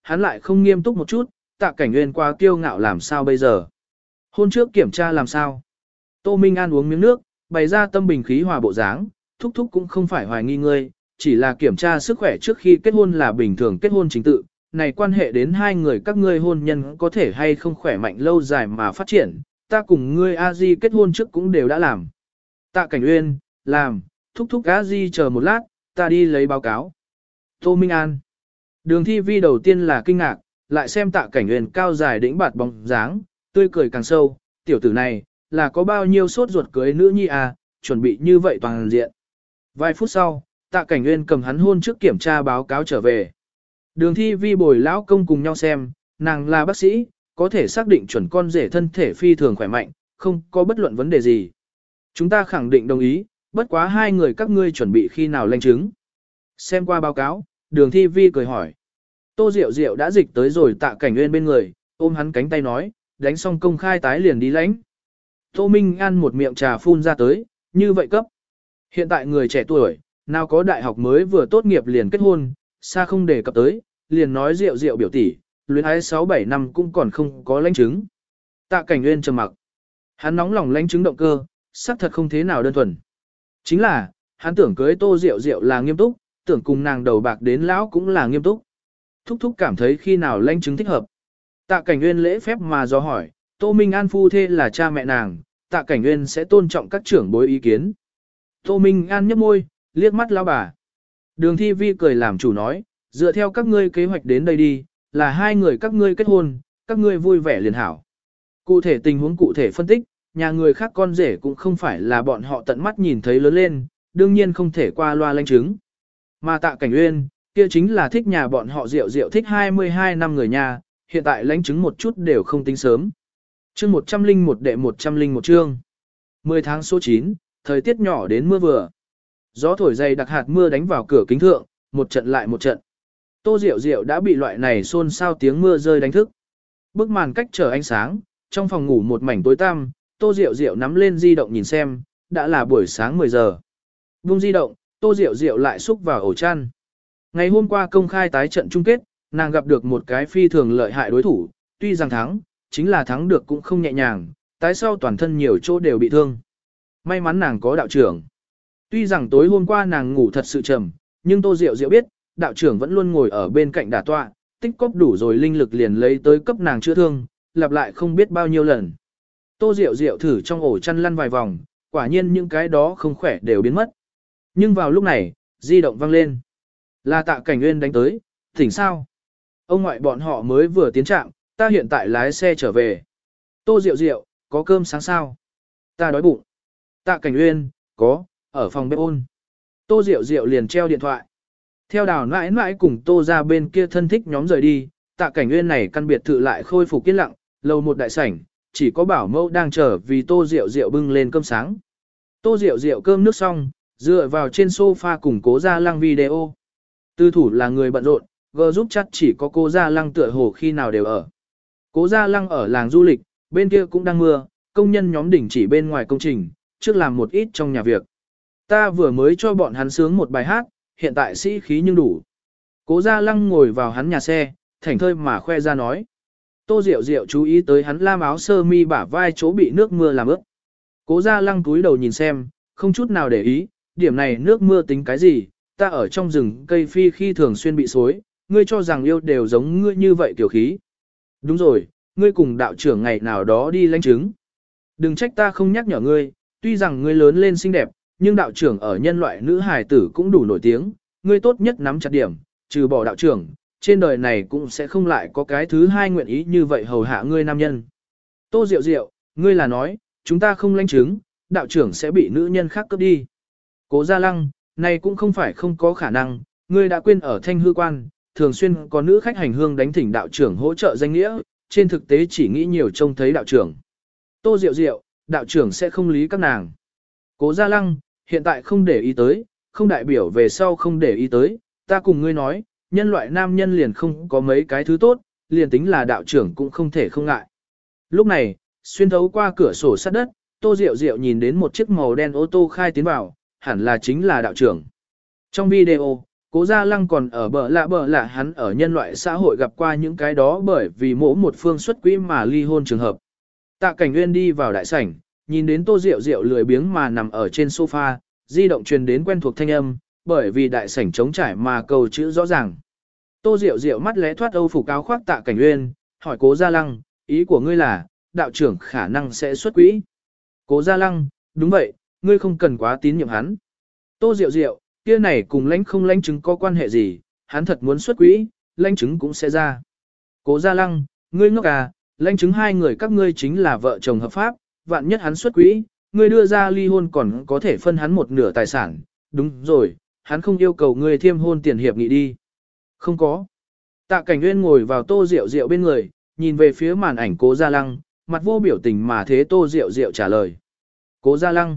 Speaker 1: hắn lại không nghiêm túc một chút, Tạ Cảnh Nguyên quá kiêu ngạo làm sao bây giờ? Hôn trước kiểm tra làm sao? Tô Minh An uống miếng nước, bày ra tâm bình khí hòa bộ dáng, thúc thúc cũng không phải hoài nghi ngươi, chỉ là kiểm tra sức khỏe trước khi kết hôn là bình thường kết hôn chính tự, này quan hệ đến hai người các ngươi hôn nhân có thể hay không khỏe mạnh lâu dài mà phát triển, ta cùng ngươi a di kết hôn trước cũng đều đã làm. Tạ Cảnh Uyên, làm, thúc thúc a di chờ một lát, ta đi lấy báo cáo. Tô Minh An. Đường thi vi đầu tiên là kinh ngạc, lại xem Tạ Cảnh Uyên cao dài đĩnh bạt bóng dáng, tươi cười càng sâu, tiểu tử này, là có bao nhiêu sốt ruột cưới nữ nhi à, chuẩn bị như vậy toàn diện. Vài phút sau, Tạ Cảnh Nguyên cầm hắn hôn trước kiểm tra báo cáo trở về. Đường thi vi bồi lão công cùng nhau xem, nàng là bác sĩ, có thể xác định chuẩn con rể thân thể phi thường khỏe mạnh, không có bất luận vấn đề gì. Chúng ta khẳng định đồng ý, bất quá hai người các ngươi chuẩn bị khi nào lãnh chứng. Xem qua báo cáo, đường thi vi cười hỏi. Tô Diệu Diệu đã dịch tới rồi Tạ Cảnh Nguyên bên người, ôm hắn cánh tay nói, đánh xong công khai tái liền đi lãnh. Tô Minh An một miệng trà phun ra tới, như vậy cấp. Hiện tại người trẻ tuổi, nào có đại học mới vừa tốt nghiệp liền kết hôn, xa không đề cập tới, liền nói Diệu Diệu biểu tỷ, luyến ái 6-7 năm cũng còn không có lãnh chứng. Tạ Cảnh Nguyên trầm mặc. Hắn nóng lòng lãnh chứng động cơ, xác thật không thế nào đơn thuần. Chính là, hắn tưởng cưới Tô Diệu Diệu là nghiêm túc, tưởng cùng nàng đầu bạc đến lão cũng là nghiêm túc. Thúc thúc cảm thấy khi nào lãnh chứng thích hợp. Tạ Cảnh Nguyên lễ phép mà do hỏi, Tô Minh An phu thê là cha mẹ nàng, Tạ Cảnh Nguyên sẽ tôn trọng các trưởng bối ý kiến. Tô Minh An nhếch môi, liếc mắt lão bà. Đường thi vi cười làm chủ nói, dựa theo các ngươi kế hoạch đến đây đi, là hai người các ngươi kết hôn, các ngươi vui vẻ liền hảo. Cụ thể tình huống cụ thể phân tích, nhà người khác con rể cũng không phải là bọn họ tận mắt nhìn thấy lớn lên, đương nhiên không thể qua loa lãnh chứng. Mà Tạ Cảnh Nguyên, kia chính là thích nhà bọn họ Diệu Diệu thích 22 năm người nhà, hiện tại lãnh chứng một chút đều không tính sớm. Chương 101 đệ 101 chương. 10 tháng số 9, thời tiết nhỏ đến mưa vừa. Gió thổi dày đặc hạt mưa đánh vào cửa kính thượng, một trận lại một trận. Tô Diệu Diệu đã bị loại này xôn xao tiếng mưa rơi đánh thức. Bức màn cách trở ánh sáng, trong phòng ngủ một mảnh tối tăm, Tô Diệu Diệu nắm lên di động nhìn xem, đã là buổi sáng 10 giờ. Vung di động, Tô Diệu Diệu lại xúc vào ổ chăn. Ngày hôm qua công khai tái trận chung kết, nàng gặp được một cái phi thường lợi hại đối thủ, tuy rằng thắng, chính là thắng được cũng không nhẹ nhàng, tái sau toàn thân nhiều chỗ đều bị thương. May mắn nàng có đạo trưởng. Tuy rằng tối hôm qua nàng ngủ thật sự trầm, nhưng Tô Diệu Diệu biết, đạo trưởng vẫn luôn ngồi ở bên cạnh đả tọa, tích cóp đủ rồi linh lực liền lấy tới cấp nàng chữa thương, lặp lại không biết bao nhiêu lần. Tô Diệu Diệu thử trong ổ chăn lăn vài vòng, quả nhiên những cái đó không khỏe đều biến mất. Nhưng vào lúc này, di động vang lên. Là Tạ Cảnh Nguyên đánh tới, thỉnh sao? Ông ngoại bọn họ mới vừa tiến trạm, ta hiện tại lái xe trở về. Tô Diệu Diệu, có cơm sáng sao? Ta đói bụng. Tạ Cảnh Nguyên, có, ở phòng bếp ôn. Tô Diệu Diệu liền treo điện thoại. Theo Đào mãi mãi cùng Tô ra bên kia thân thích nhóm rời đi, Tạ Cảnh Nguyên này căn biệt thự lại khôi phục yên lặng, lầu một đại sảnh, chỉ có bảo mẫu đang chờ vì Tô Diệu Diệu bưng lên cơm sáng. Tô Diệu Diệu cơm nước xong, dựa vào trên sofa cùng Cố Gia Lăng video. Tư thủ là người bận rộn, gờ giúp chắc chỉ có Cố Gia Lăng tựa hồ khi nào đều ở. Cố Gia Lăng ở làng du lịch, bên kia cũng đang mưa, công nhân nhóm đỉnh chỉ bên ngoài công trình, trước làm một ít trong nhà việc. Ta vừa mới cho bọn hắn sướng một bài hát, hiện tại sĩ khí nhưng đủ. Cố Gia Lăng ngồi vào hắn nhà xe, thảnh thơi mà khoe ra nói. Tô Diệu Diệu chú ý tới hắn lam áo sơ mi bả vai chỗ bị nước mưa làm ướt. Cố Gia Lăng cúi đầu nhìn xem, không chút nào để ý, điểm này nước mưa tính cái gì, ta ở trong rừng cây phi khi thường xuyên bị xối, ngươi cho rằng yêu đều giống ngươi như vậy tiểu khí. Đúng rồi, ngươi cùng đạo trưởng ngày nào đó đi lãnh chứng. Đừng trách ta không nhắc nhở ngươi, tuy rằng ngươi lớn lên xinh đẹp, nhưng đạo trưởng ở nhân loại nữ hài tử cũng đủ nổi tiếng, ngươi tốt nhất nắm chặt điểm, trừ bỏ đạo trưởng, trên đời này cũng sẽ không lại có cái thứ hai nguyện ý như vậy hầu hạ ngươi nam nhân. Tô Diệu Diệu, ngươi là nói, chúng ta không lãnh chứng, đạo trưởng sẽ bị nữ nhân khác cướp đi. Cố Gia Lăng, này cũng không phải không có khả năng, ngươi đã quên ở Thanh Hư Quan, thường xuyên có nữ khách hành hương đánh thỉnh đạo trưởng hỗ trợ danh nghĩa, trên thực tế chỉ nghĩ nhiều trông thấy đạo trưởng. Tô Diệu Diệu, đạo trưởng sẽ không lý các nàng. Cố Gia Lăng, hiện tại không để ý tới, không đại biểu về sau không để ý tới, ta cùng ngươi nói, nhân loại nam nhân liền không có mấy cái thứ tốt, liền tính là đạo trưởng cũng không thể không ngại. Lúc này, xuyên thấu qua cửa sổ sắt đất, Tô Diệu Diệu nhìn đến một chiếc màu đen ô tô khai tiến vào, hẳn là chính là đạo trưởng. Trong video, Cố Gia Lăng còn ở bờ lạ hắn ở nhân loại xã hội gặp qua những cái đó bởi vì mỗi một phương xuất quỹ mà ly hôn trường hợp. Tạ Cảnh Nguyên đi vào đại sảnh, nhìn đến Tô Diệu Diệu lười biếng mà nằm ở trên sofa, di động truyền đến quen thuộc thanh âm, bởi vì đại sảnh trống trải mà cầu chữ rõ ràng. Tô Diệu Diệu mắt lẽ thoát âu phục áo khoác Tạ Cảnh Nguyên, hỏi Cố Gia Lăng, ý của ngươi là, đạo trưởng khả năng sẽ xuất quỹ. Cố Gia Lăng, đúng vậy, ngươi không cần quá tín nhiệm hắn. Tô Diệu Diệu, kia này cùng lãnh không lãnh chứng có quan hệ gì, hắn thật muốn xuất quỹ, lãnh chứng cũng sẽ ra. Cố Gia Lăng, ngươi ngốc à, lãnh chứng hai người các ngươi chính là vợ chồng hợp pháp, vạn nhất hắn xuất quỹ, ngươi đưa ra ly hôn còn có thể phân hắn một nửa tài sản, đúng rồi, hắn không yêu cầu ngươi thiêm hôn tiền hiệp nghị đi. Không có. Tạ Cảnh Nguyên ngồi vào Tô Diệu Diệu bên người, nhìn về phía màn ảnh Cố Gia Lăng, mặt vô biểu tình mà thế Tô Diệu Diệu trả lời. Cố Gia Lăng.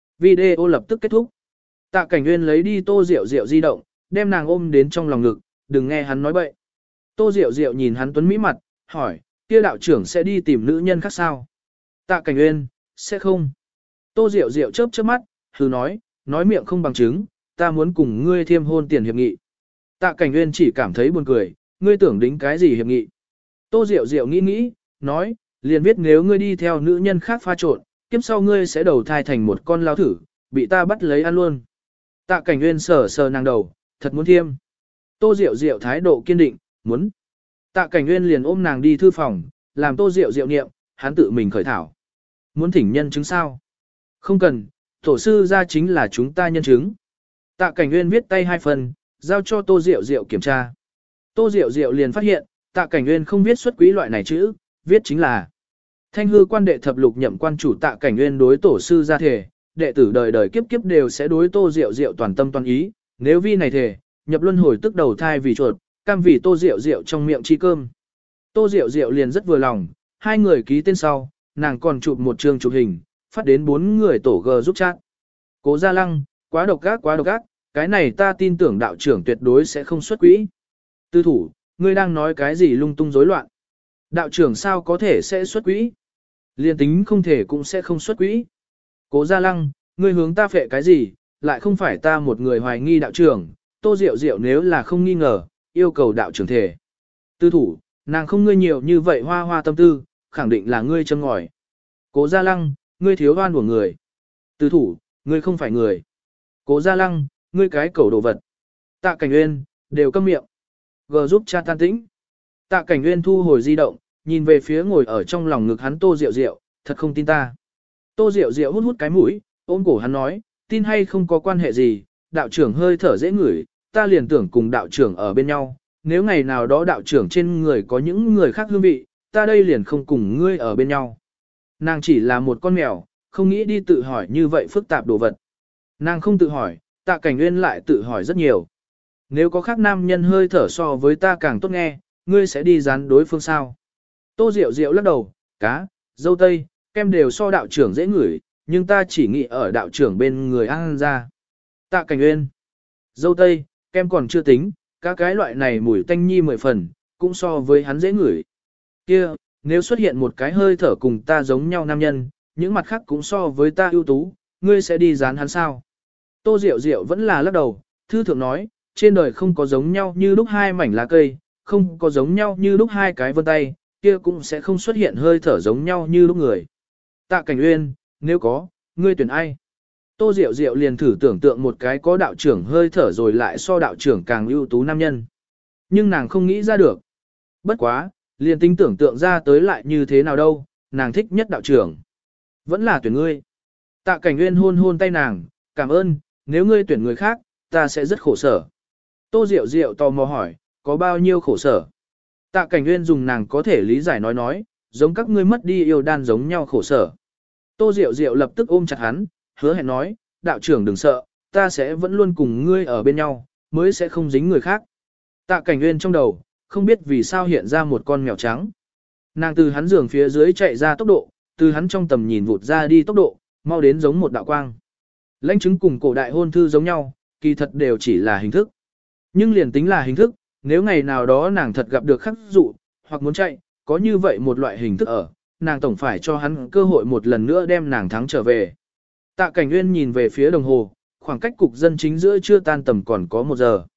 Speaker 1: Video lập tức kết thúc. Tạ Cảnh Nguyên lấy đi Tô Diệu Diệu di động, đem nàng ôm đến trong lòng ngực, đừng nghe hắn nói bậy. Tô Diệu Diệu nhìn hắn tuấn mỹ mặt, hỏi, kia đạo trưởng sẽ đi tìm nữ nhân khác sao? Tạ Cảnh Nguyên, sẽ không. Tô Diệu Diệu chớp chớp mắt, hừ nói miệng không bằng chứng, ta muốn cùng ngươi thiêm hôn tiền hiệp nghị. Tạ Cảnh Nguyên chỉ cảm thấy buồn cười, ngươi tưởng đính cái gì hiệp nghị? Tô Diệu Diệu nghĩ, nói, liền biết nếu ngươi đi theo nữ nhân khác pha trộn, kiếp sau ngươi sẽ đầu thai thành một con lao thử, bị ta bắt lấy ăn luôn. Tạ Cảnh Nguyên sờ sờ nàng đầu, thật muốn thiêm. Tô Diệu Diệu thái độ kiên định, muốn. Tạ Cảnh Nguyên liền ôm nàng đi thư phòng, làm Tô Diệu Diệu niệm, hắn tự mình khởi thảo. Muốn thỉnh nhân chứng sao? Không cần, tổ sư ra chính là chúng ta nhân chứng. Tạ Cảnh Nguyên viết tay hai phần, giao cho Tô Diệu Diệu kiểm tra. Tô Diệu Diệu liền phát hiện, Tạ Cảnh Nguyên không viết xuất quý loại này chữ, viết chính là Thanh hư quan đệ thập lục nhậm quan chủ Tạ Cảnh Nguyên đối tổ sư ra thể, đệ tử đời đời kiếp kiếp đều sẽ đối Tô Diệu Diệu toàn tâm toàn ý, nếu vi này thể, nhập luân hồi tức đầu thai vì chuột, cam vì Tô Diệu Diệu trong miệng chi cơm. Tô Diệu Diệu liền rất vừa lòng, hai người ký tên sau, nàng còn chụp một chương chụp hình, phát đến 4 người tổ G giúp chat. Cố Gia Lăng, quá độc ác, cái này ta tin tưởng đạo trưởng tuyệt đối sẽ không xuất quỹ. Tư thủ, ngươi đang nói cái gì lung tung rối loạn? Đạo trưởng sao có thể sẽ xuất quỹ? Liên tính không thể cũng sẽ không xuất quỹ. Cố Gia Lăng, ngươi hướng ta phệ cái gì, lại không phải ta một người hoài nghi đạo trưởng, Tô Diệu Diệu nếu là không nghi ngờ, yêu cầu đạo trưởng thể. Tư thủ, nàng không ngươi nhiều như vậy hoa hoa tâm tư, khẳng định là ngươi châm ngòi. Cố Gia Lăng, ngươi thiếu oan của người. Tư thủ, ngươi không phải người. Cố Gia Lăng, ngươi cái cẩu đồ vật. Tạ Cảnh Nguyên, đều câm miệng. G giúp cha tan tĩnh. Tạ Cảnh Nguyên thu hồi di động, nhìn về phía ngồi ở trong lòng ngực hắn Tô Diệu Diệu, thật không tin ta. Tô Diệu Diệu hút cái mũi, ôm cổ hắn nói, tin hay không có quan hệ gì, đạo trưởng hơi thở dễ ngửi, ta liền tưởng cùng đạo trưởng ở bên nhau, nếu ngày nào đó đạo trưởng trên người có những người khác hương vị, ta đây liền không cùng ngươi ở bên nhau. Nàng chỉ là một con mèo, không nghĩ đi tự hỏi như vậy phức tạp đồ vật. Nàng không tự hỏi, Tạ Cảnh Nguyên lại tự hỏi rất nhiều. Nếu có khác nam nhân hơi thở so với ta càng tốt nghe, ngươi sẽ đi dán đối phương sao? Tô Diệu Diệu lắc đầu, cá, dâu tây, kem đều so đạo trưởng dễ ngửi, nhưng ta chỉ nghĩ ở đạo trưởng bên người ăn ra. Tạ Cảnh Nguyên, dâu tây, kem còn chưa tính, các cái loại này mùi tanh nhi 10 phần, cũng so với hắn dễ ngửi. Kia, nếu xuất hiện một cái hơi thở cùng ta giống nhau nam nhân, những mặt khác cũng so với ta ưu tú, ngươi sẽ đi dán hắn sao? Tô Diệu Diệu vẫn là lắc đầu, thư thượng nói, trên đời không có giống nhau như lúc hai mảnh lá cây, không có giống nhau như lúc hai cái vân tay, kia cũng sẽ không xuất hiện hơi thở giống nhau như lúc người. Tạ Cảnh Nguyên, nếu có, ngươi tuyển ai? Tô Diệu Diệu liền thử tưởng tượng một cái có đạo trưởng hơi thở rồi lại so đạo trưởng càng ưu tú nam nhân. Nhưng nàng không nghĩ ra được. Bất quá, liền tính tưởng tượng ra tới lại như thế nào đâu, nàng thích nhất đạo trưởng. Vẫn là tuyển ngươi. Tạ Cảnh Nguyên hôn hôn tay nàng, cảm ơn, nếu ngươi tuyển người khác, ta sẽ rất khổ sở. Tô Diệu Diệu tò mò hỏi, có bao nhiêu khổ sở? Tạ Cảnh Nguyên dùng nàng có thể lý giải nói, giống các ngươi mất đi yêu đan giống nhau khổ sở. Tô Diệu Diệu lập tức ôm chặt hắn, hứa hẹn nói, đạo trưởng đừng sợ, ta sẽ vẫn luôn cùng ngươi ở bên nhau, mới sẽ không dính người khác. Tạ Cảnh Nguyên trong đầu, không biết vì sao hiện ra một con mèo trắng. Nàng từ hắn giường phía dưới chạy ra tốc độ, từ hắn trong tầm nhìn vụt ra đi tốc độ, mau đến giống một đạo quang. Lãnh chứng cùng cổ đại hôn thư giống nhau, kỳ thật đều chỉ là hình thức. Nhưng liền tính là hình thức, nếu ngày nào đó nàng thật gặp được khắc dụ, hoặc muốn chạy, có như vậy một loại hình thức ở, nàng tổng phải cho hắn cơ hội một lần nữa đem nàng thắng trở về. Tạ Cảnh Nguyên nhìn về phía đồng hồ, khoảng cách cục dân chính giữa chưa tan tầm còn có 1 giờ.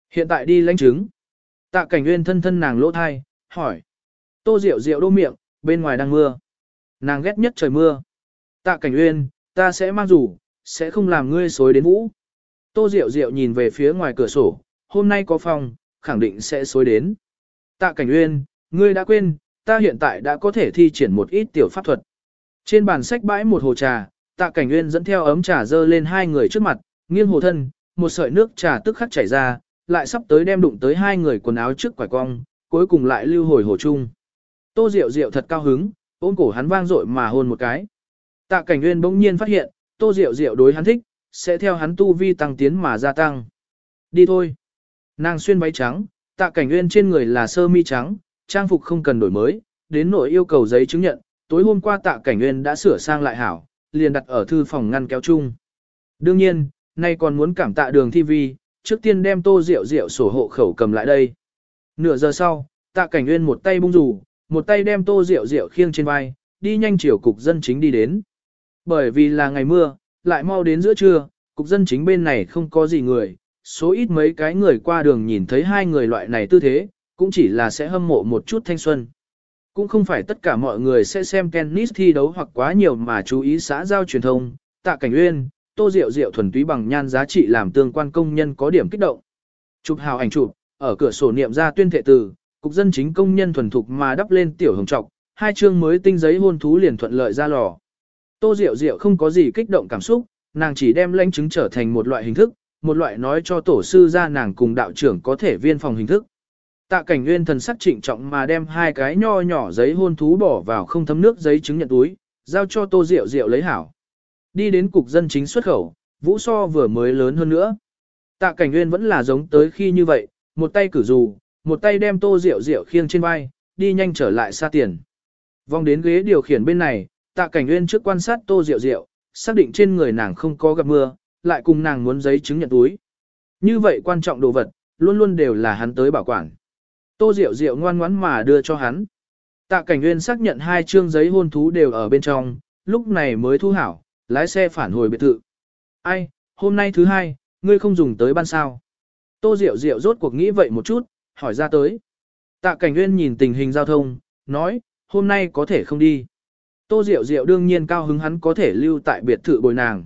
Speaker 1: Hiện tại đi lãnh chứng. Tạ Cảnh Nguyên thân thân nàng lỗ thai, hỏi. Tô Diệu Diệu đô miệng, bên ngoài đang mưa. Nàng ghét nhất trời mưa. Tạ Cảnh Nguyên, ta sẽ mang dù, sẽ không làm ngươi xối đến vũ. Tô Diệu Diệu nhìn về phía ngoài cửa sổ, hôm nay có phong, khẳng định sẽ xối đến. Tạ Cảnh Nguyên, ngươi đã quên, ta hiện tại đã có thể thi triển một ít tiểu pháp thuật. Trên bàn sách bãi một hồ trà, Tạ Cảnh Nguyên dẫn theo ấm trà dơ lên hai người trước mặt, nghiêng hồ thân, một sợi nước trà tức khắc chảy ra, lại sắp tới đem đụng tới hai người quần áo trước quải cong, cuối cùng lại lưu hồi hồ chung. Tô Diệu Diệu thật cao hứng, ôm cổ hắn vang dội mà hôn một cái. Tạ Cảnh Nguyên bỗng nhiên phát hiện, Tô Diệu Diệu đối hắn thích, sẽ theo hắn tu vi tăng tiến mà gia tăng. Đi thôi. Nàng xuyên váy trắng, Tạ Cảnh Nguyên trên người là sơ mi trắng, trang phục không cần đổi mới, đến nội yêu cầu giấy chứng nhận, tối hôm qua Tạ Cảnh Nguyên đã sửa sang lại hảo, liền đặt ở thư phòng ngăn kéo chung. Đương nhiên, nay còn muốn cảm tạ Đường Thi Vi, trước tiên đem Tô Diệu Diệu sổ hộ khẩu cầm lại đây. Nửa giờ sau, Tạ Cảnh Nguyên một tay bung dù, một tay đem Tô Diệu Diệu khiêng trên vai, đi nhanh chiều cục dân chính đi đến. Bởi vì là ngày mưa, lại mau đến giữa trưa, cục dân chính bên này không có gì người, số ít mấy cái người qua đường nhìn thấy hai người loại này tư thế, cũng chỉ là sẽ hâm mộ một chút thanh xuân. Cũng không phải tất cả mọi người sẽ xem tennis thi đấu hoặc quá nhiều mà chú ý xã giao truyền thông, Tạ Cảnh Uyên, Tô Diệu Diệu thuần túy bằng nhan giá trị làm tương quan công nhân có điểm kích động. Chụp hào ảnh chụp, ở cửa sổ niệm ra tuyên thệ từ, cục dân chính công nhân thuần thục mà đắp lên tiểu hồng trọc, hai chương mới tinh giấy hôn thú liền thuận lợi ra lò. Tô Diệu Diệu không có gì kích động cảm xúc, nàng chỉ đem lãnh chứng trở thành một loại hình thức, một loại nói cho tổ sư ra nàng cùng đạo trưởng có thể viên phòng hình thức. Tạ Cảnh Nguyên thần sắc trịnh trọng mà đem hai cái nho nhỏ giấy hôn thú bỏ vào không thấm nước giấy chứng nhận túi, giao cho Tô Diệu Diệu lấy hảo. Đi đến cục dân chính xuất khẩu, vũ so vừa mới lớn hơn nữa. Tạ Cảnh Nguyên vẫn là giống tới khi như vậy, một tay cử dù, một tay đem Tô Diệu Diệu khiêng trên vai, đi nhanh trở lại xa tiền. Vòng đến ghế điều khiển bên này, Tạ Cảnh Nguyên trước quan sát Tô Diệu Diệu, xác định trên người nàng không có gặp mưa, lại cùng nàng muốn giấy chứng nhận túi. Như vậy quan trọng đồ vật, luôn luôn đều là hắn tới bảo quản. Tô Diệu Diệu ngoan ngoãn mà đưa cho hắn. Tạ Cảnh Nguyên xác nhận hai chương giấy hôn thú đều ở bên trong, lúc này mới thu hảo, lái xe phản hồi biệt thự. Ai, hôm nay thứ hai, ngươi không dùng tới ban sao. Tô Diệu Diệu rốt cuộc nghĩ vậy một chút, hỏi ra tới. Tạ Cảnh Nguyên nhìn tình hình giao thông, nói, hôm nay có thể không đi. Tô Diệu Diệu đương nhiên cao hứng hắn có thể lưu tại biệt thự bồi nàng.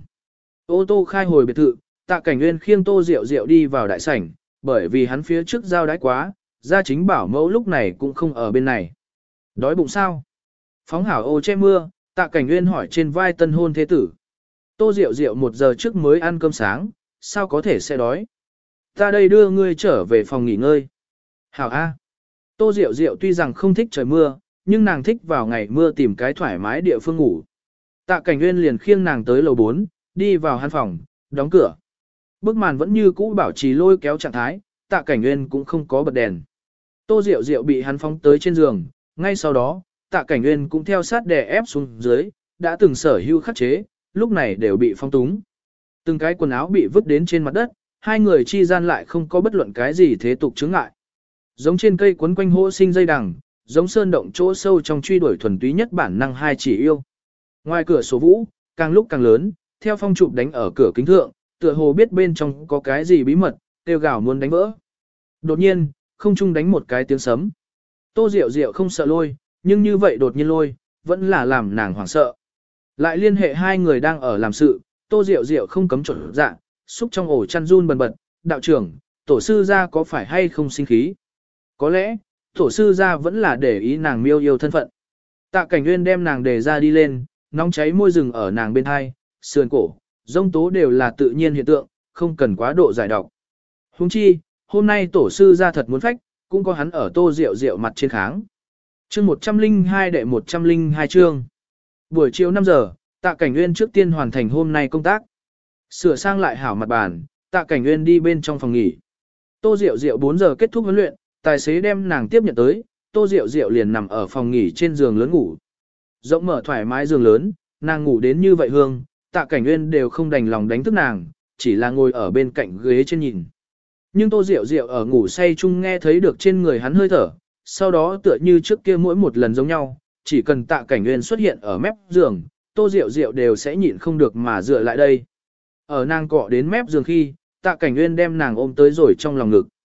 Speaker 1: Ô tô khai hồi biệt thự, Tạ Cảnh Nguyên khiêng Tô Diệu Diệu đi vào đại sảnh, bởi vì hắn phía trước giao đái quá, gia chính bảo mẫu lúc này cũng không ở bên này. Đói bụng sao? Phóng hảo ô che mưa, Tạ Cảnh Nguyên hỏi trên vai tân hôn thế tử. Tô Diệu Diệu 1 giờ trước mới ăn cơm sáng, sao có thể sẽ đói? Ta đây đưa ngươi trở về phòng nghỉ ngơi. Hảo A. Tô Diệu Diệu tuy rằng không thích trời mưa, nhưng nàng thích vào ngày mưa tìm cái thoải mái địa phương ngủ. Tạ Cảnh Nguyên liền khiêng nàng tới lầu 4, đi vào hắn phòng, đóng cửa. Bức màn vẫn như cũ bảo trì lôi kéo trạng thái, Tạ Cảnh Nguyên cũng không có bật đèn. Tô Diệu Diệu bị hắn phóng tới trên giường, ngay sau đó, Tạ Cảnh Nguyên cũng theo sát đè ép xuống dưới, đã từng sở hữu khắc chế, lúc này đều bị phong túng. Từng cái quần áo bị vứt đến trên mặt đất, hai người chi gian lại không có bất luận cái gì thế tục chướng ngại. Giống trên cây quấn quanh hô sinh dây đằng, giống sơn động chỗ sâu trong truy đuổi thuần túy nhất bản năng hai chỉ yêu. Ngoài cửa sổ vũ, càng lúc càng lớn, theo phong chụp đánh ở cửa kính thượng, tựa hồ biết bên trong có cái gì bí mật, kêu gào muốn đánh vỡ. Đột nhiên, không trung đánh một cái tiếng sấm. Tô Diệu Diệu không sợ lôi, nhưng như vậy đột nhiên lôi, vẫn là làm nàng hoảng sợ. Lại liên hệ hai người đang ở làm sự, Tô Diệu Diệu không cấm trộn dạ, xúc trong ổ chăn run bần bật, đạo trưởng, tổ sư gia có phải hay không sinh khí? Có lẽ, tổ sư gia vẫn là để ý nàng miêu yêu thân phận. Tạ Cảnh Nguyên đem nàng đề ra đi lên, nóng cháy môi rừng ở nàng bên hai, sườn cổ, rông tố đều là tự nhiên hiện tượng, không cần quá độ giải độc. Huống chi, hôm nay tổ sư gia thật muốn phách, cũng có hắn ở Tô Diệu Diệu mặt trên kháng. Chương 102 đệ 102 chương. Buổi chiều 5 giờ, Tạ Cảnh Nguyên trước tiên hoàn thành hôm nay công tác. Sửa sang lại hảo mặt bàn, Tạ Cảnh Nguyên đi bên trong phòng nghỉ. Tô Diệu Diệu 4 giờ kết thúc huấn luyện, tài xế đem nàng tiếp nhận tới, Tô Diệu Diệu liền nằm ở phòng nghỉ trên giường lớn ngủ. Rộng mở thoải mái giường lớn, nàng ngủ đến như vậy hương, Tạ Cảnh Nguyên đều không đành lòng đánh thức nàng, chỉ là ngồi ở bên cạnh ghế trên nhìn. Nhưng Tô Diệu Diệu ở ngủ say chung nghe thấy được trên người hắn hơi thở, sau đó tựa như trước kia mỗi một lần giống nhau, chỉ cần Tạ Cảnh Nguyên xuất hiện ở mép giường, Tô Diệu Diệu đều sẽ nhịn không được mà dựa lại đây. Ở nàng cọ đến mép giường khi, Tạ Cảnh Nguyên đem nàng ôm tới rồi trong lòng ngực.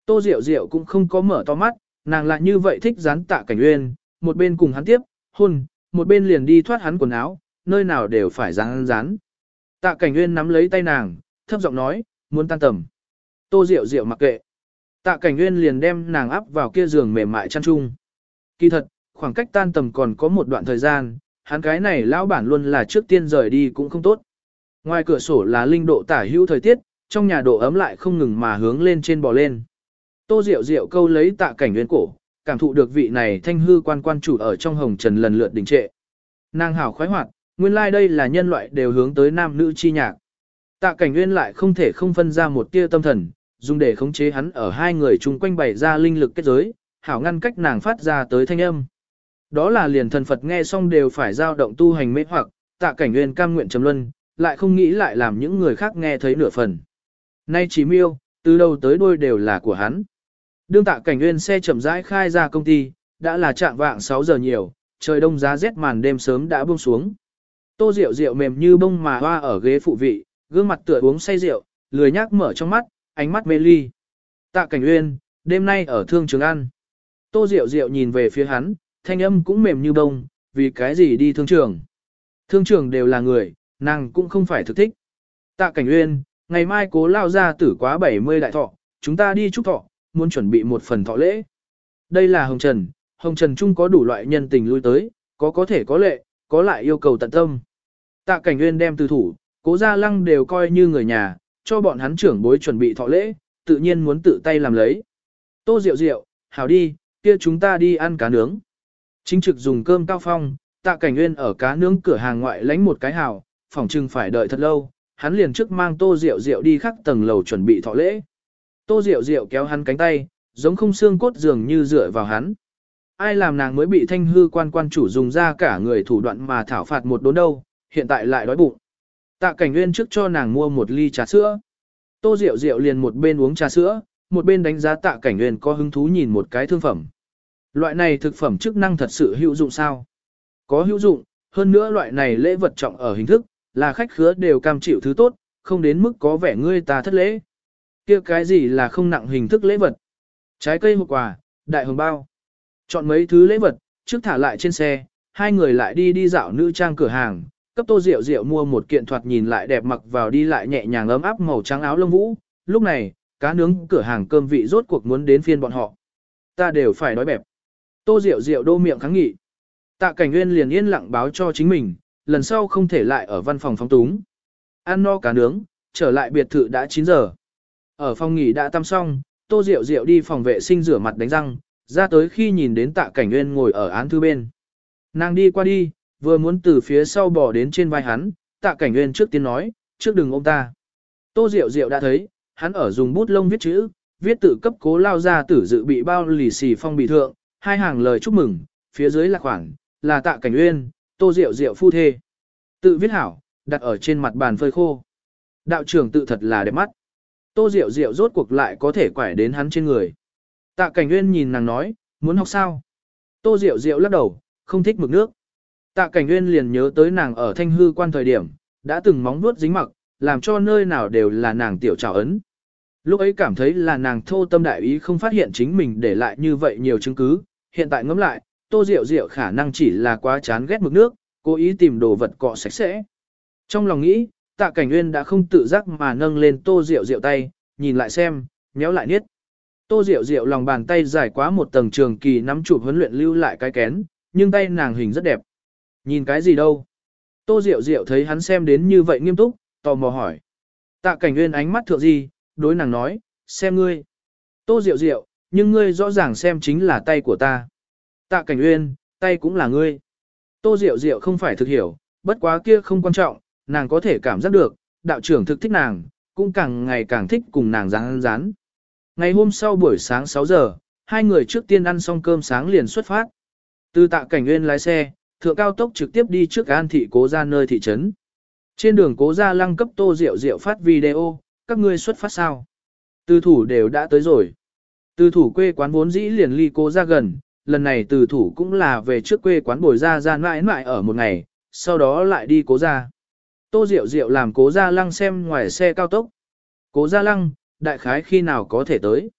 Speaker 1: Tô Diệu Diệu cũng không có mở to mắt, nàng lại như vậy thích dán Tạ Cảnh Uyên, một bên cùng hắn tiếp, hôn, một bên liền đi thoát hắn quần áo, nơi nào đều phải dán dán. Tạ Cảnh Uyên nắm lấy tay nàng, thấp giọng nói, muốn tan tầm. Tô Diệu Diệu mặc kệ. Tạ Cảnh Uyên liền đem nàng áp vào kia giường mềm mại chăn chung. Kỳ thật, khoảng cách tan tầm còn có một đoạn thời gian, hắn cái này lão bản luôn là trước tiên rời đi cũng không tốt. Ngoài cửa sổ là linh độ tả hữu thời tiết, trong nhà độ ấm lại không ngừng mà hướng lên trên bò lên. Tô Diệu Diệu câu lấy Tạ Cảnh Uyên cổ, cảm thụ được vị này thanh hư quan chủ ở trong hồng trần lần lượt đình trệ. Nàng hảo khoái hoạt, nguyên lai đây là nhân loại đều hướng tới nam nữ chi nhạc. Tạ Cảnh Uyên lại không thể không phân ra một tia tâm thần, dùng để khống chế hắn ở hai người chung quanh bày ra linh lực kết giới, hảo ngăn cách nàng phát ra tới thanh âm. Đó là liền thần Phật nghe xong đều phải dao động tu hành mê hoặc, Tạ Cảnh Uyên cam nguyện trầm luân, lại không nghĩ lại làm những người khác nghe thấy nửa phần. Nay chỉ miêu, từ đầu tới đuôi đều là của hắn. Đương Tạ Cảnh Uyên xe chậm rãi khai ra công ty, đã là trạng vạng 6 giờ nhiều, trời đông giá rét màn đêm sớm đã buông xuống. Tô Diệu Diệu mềm như bông mà hoa ở ghế phụ vị, gương mặt tựa uống say rượu, lười nhác mở trong mắt, ánh mắt mê ly. Tạ Cảnh Uyên, đêm nay ở Thương Trường ăn. Tô Diệu Diệu nhìn về phía hắn, thanh âm cũng mềm như bông, vì cái gì đi thương trường. Thương trường đều là người, nàng cũng không phải thực thích. Tạ Cảnh Uyên, ngày mai Cố lao ra tử quá 70 đại thọ, chúng ta đi chúc thọ, muốn chuẩn bị một phần thọ lễ. Đây là Hồng Trần chung có đủ loại nhân tình lui tới, có thể có lệ, có lại yêu cầu tận tâm. Tạ Cảnh Uyên đem từ thủ, Cố Gia Lăng đều coi như người nhà, cho bọn hắn trưởng bối chuẩn bị thọ lễ, tự nhiên muốn tự tay làm lấy. Tô Diệu Diệu, hảo đi, kia chúng ta đi ăn cá nướng. Chính trực dùng cơm cao phong, Tạ Cảnh Uyên ở cá nướng cửa hàng ngoại lánh một cái hảo, phỏng chừng phải đợi thật lâu, hắn liền trước mang Tô Diệu Diệu đi khắc tầng lầu chuẩn bị thọ lễ. Tô Diệu Diệu kéo hắn cánh tay, giống không xương cốt dường như dựa vào hắn. Ai làm nàng mới bị thanh hư quan chủ dùng ra cả người thủ đoạn mà thảo phạt một đốn đâu, hiện tại lại đói bụng. Tạ Cảnh Uyên trước cho nàng mua một ly trà sữa. Tô Diệu Diệu liền một bên uống trà sữa, một bên đánh giá Tạ Cảnh Uyên có hứng thú nhìn một cái thương phẩm. Loại này thực phẩm chức năng thật sự hữu dụng sao? Có hữu dụng, hơn nữa loại này lễ vật trọng ở hình thức, là khách khứa đều cam chịu thứ tốt, không đến mức có vẻ ngươi ta thất lễ. Kia cái gì là không nặng hình thức lễ vật? Trái cây hộp quà, đại hồng bao. Chọn mấy thứ lễ vật, trước thả lại trên xe, hai người lại đi dạo nữ trang cửa hàng, cấp Tô Diệu Diệu mua một kiện thoạt nhìn lại đẹp mặc vào đi lại nhẹ nhàng ấm áp màu trắng áo lông vũ. Lúc này, cá nướng cửa hàng cơm vị rốt cuộc muốn đến phiên bọn họ. Ta đều phải đói bẹp. Tô Diệu Diệu đô miệng kháng nghị. Tạ Cảnh Uyên liền yên lặng báo cho chính mình, lần sau không thể lại ở văn phòng phóng túng. Ăn no cá nướng, trở lại biệt thự đã 9 giờ. Ở phòng nghỉ đã tắm xong, Tô Diệu Diệu đi phòng vệ sinh rửa mặt đánh răng, ra tới khi nhìn đến Tạ Cảnh Uyên ngồi ở án thư bên. Nàng đi qua đi, vừa muốn từ phía sau bò đến trên vai hắn, Tạ Cảnh Uyên trước tiên nói, trước đừng ôm ta. Tô Diệu Diệu đã thấy, hắn ở dùng bút lông viết chữ, viết tự cấp Cố lao ra tử dự bị bao lì xì phong bì thượng, hai hàng lời chúc mừng, phía dưới là khoản, là Tạ Cảnh Uyên, Tô Diệu Diệu phu thê. Tự viết hảo, đặt ở trên mặt bàn phơi khô. Đạo trưởng tự thật là đẹp mắt. Tô Diệu Diệu rốt cuộc lại có thể quải đến hắn trên người. Tạ Cảnh Uyên nhìn nàng nói, muốn học sao? Tô Diệu Diệu lắc đầu, không thích mực nước. Tạ Cảnh Uyên liền nhớ tới nàng ở Thanh Hư quan thời điểm, đã từng móng vuốt dính mặc, làm cho nơi nào đều là nàng tiểu trào ấn. Lúc ấy cảm thấy là nàng thô tâm đại ý không phát hiện chính mình để lại như vậy nhiều chứng cứ, hiện tại ngẫm lại, Tô Diệu Diệu khả năng chỉ là quá chán ghét mực nước, cố ý tìm đồ vật cọ sạch sẽ. Trong lòng nghĩ, Tạ Cảnh Uyên đã không tự giác mà nâng lên Tô Diệu Diệu tay, nhìn lại xem, nhéo lại niết. Tô Diệu Diệu lòng bàn tay dài quá một tầng trường kỳ nắm chụp huấn luyện lưu lại cái kén, nhưng tay nàng hình rất đẹp. Nhìn cái gì đâu? Tô Diệu Diệu thấy hắn xem đến như vậy nghiêm túc, tò mò hỏi. Tạ Cảnh Uyên ánh mắt thượng gì, đối nàng nói, xem ngươi. Tô Diệu Diệu, nhưng ngươi rõ ràng xem chính là tay của ta. Tạ Cảnh Uyên, tay cũng là ngươi. Tô Diệu Diệu không phải thực hiểu, bất quá kia không quan trọng, nàng có thể cảm giác được, đạo trưởng thực thích nàng, cũng càng ngày càng thích cùng nàng rán rán. Ngày hôm sau buổi sáng 6 giờ, hai người trước tiên ăn xong cơm sáng liền xuất phát. Từ Tạ Cảnh Uyên lái xe, thượng cao tốc trực tiếp đi trước An thị Cố gia nơi thị trấn. Trên đường Cố gia Lăng cấp Tô Diệu Diệu phát video, các ngươi xuất phát sao? Từ thủ đều đã tới rồi. Từ thủ quê quán vốn dĩ liền ly Cố gia gần, lần này từ thủ cũng là về trước quê quán bồi ra mãi mãi ở một ngày, sau đó lại đi Cố gia. Tô Diệu Diệu làm Cố gia Lăng xem ngoài xe cao tốc. Cố gia Lăng, đại khái khi nào có thể tới?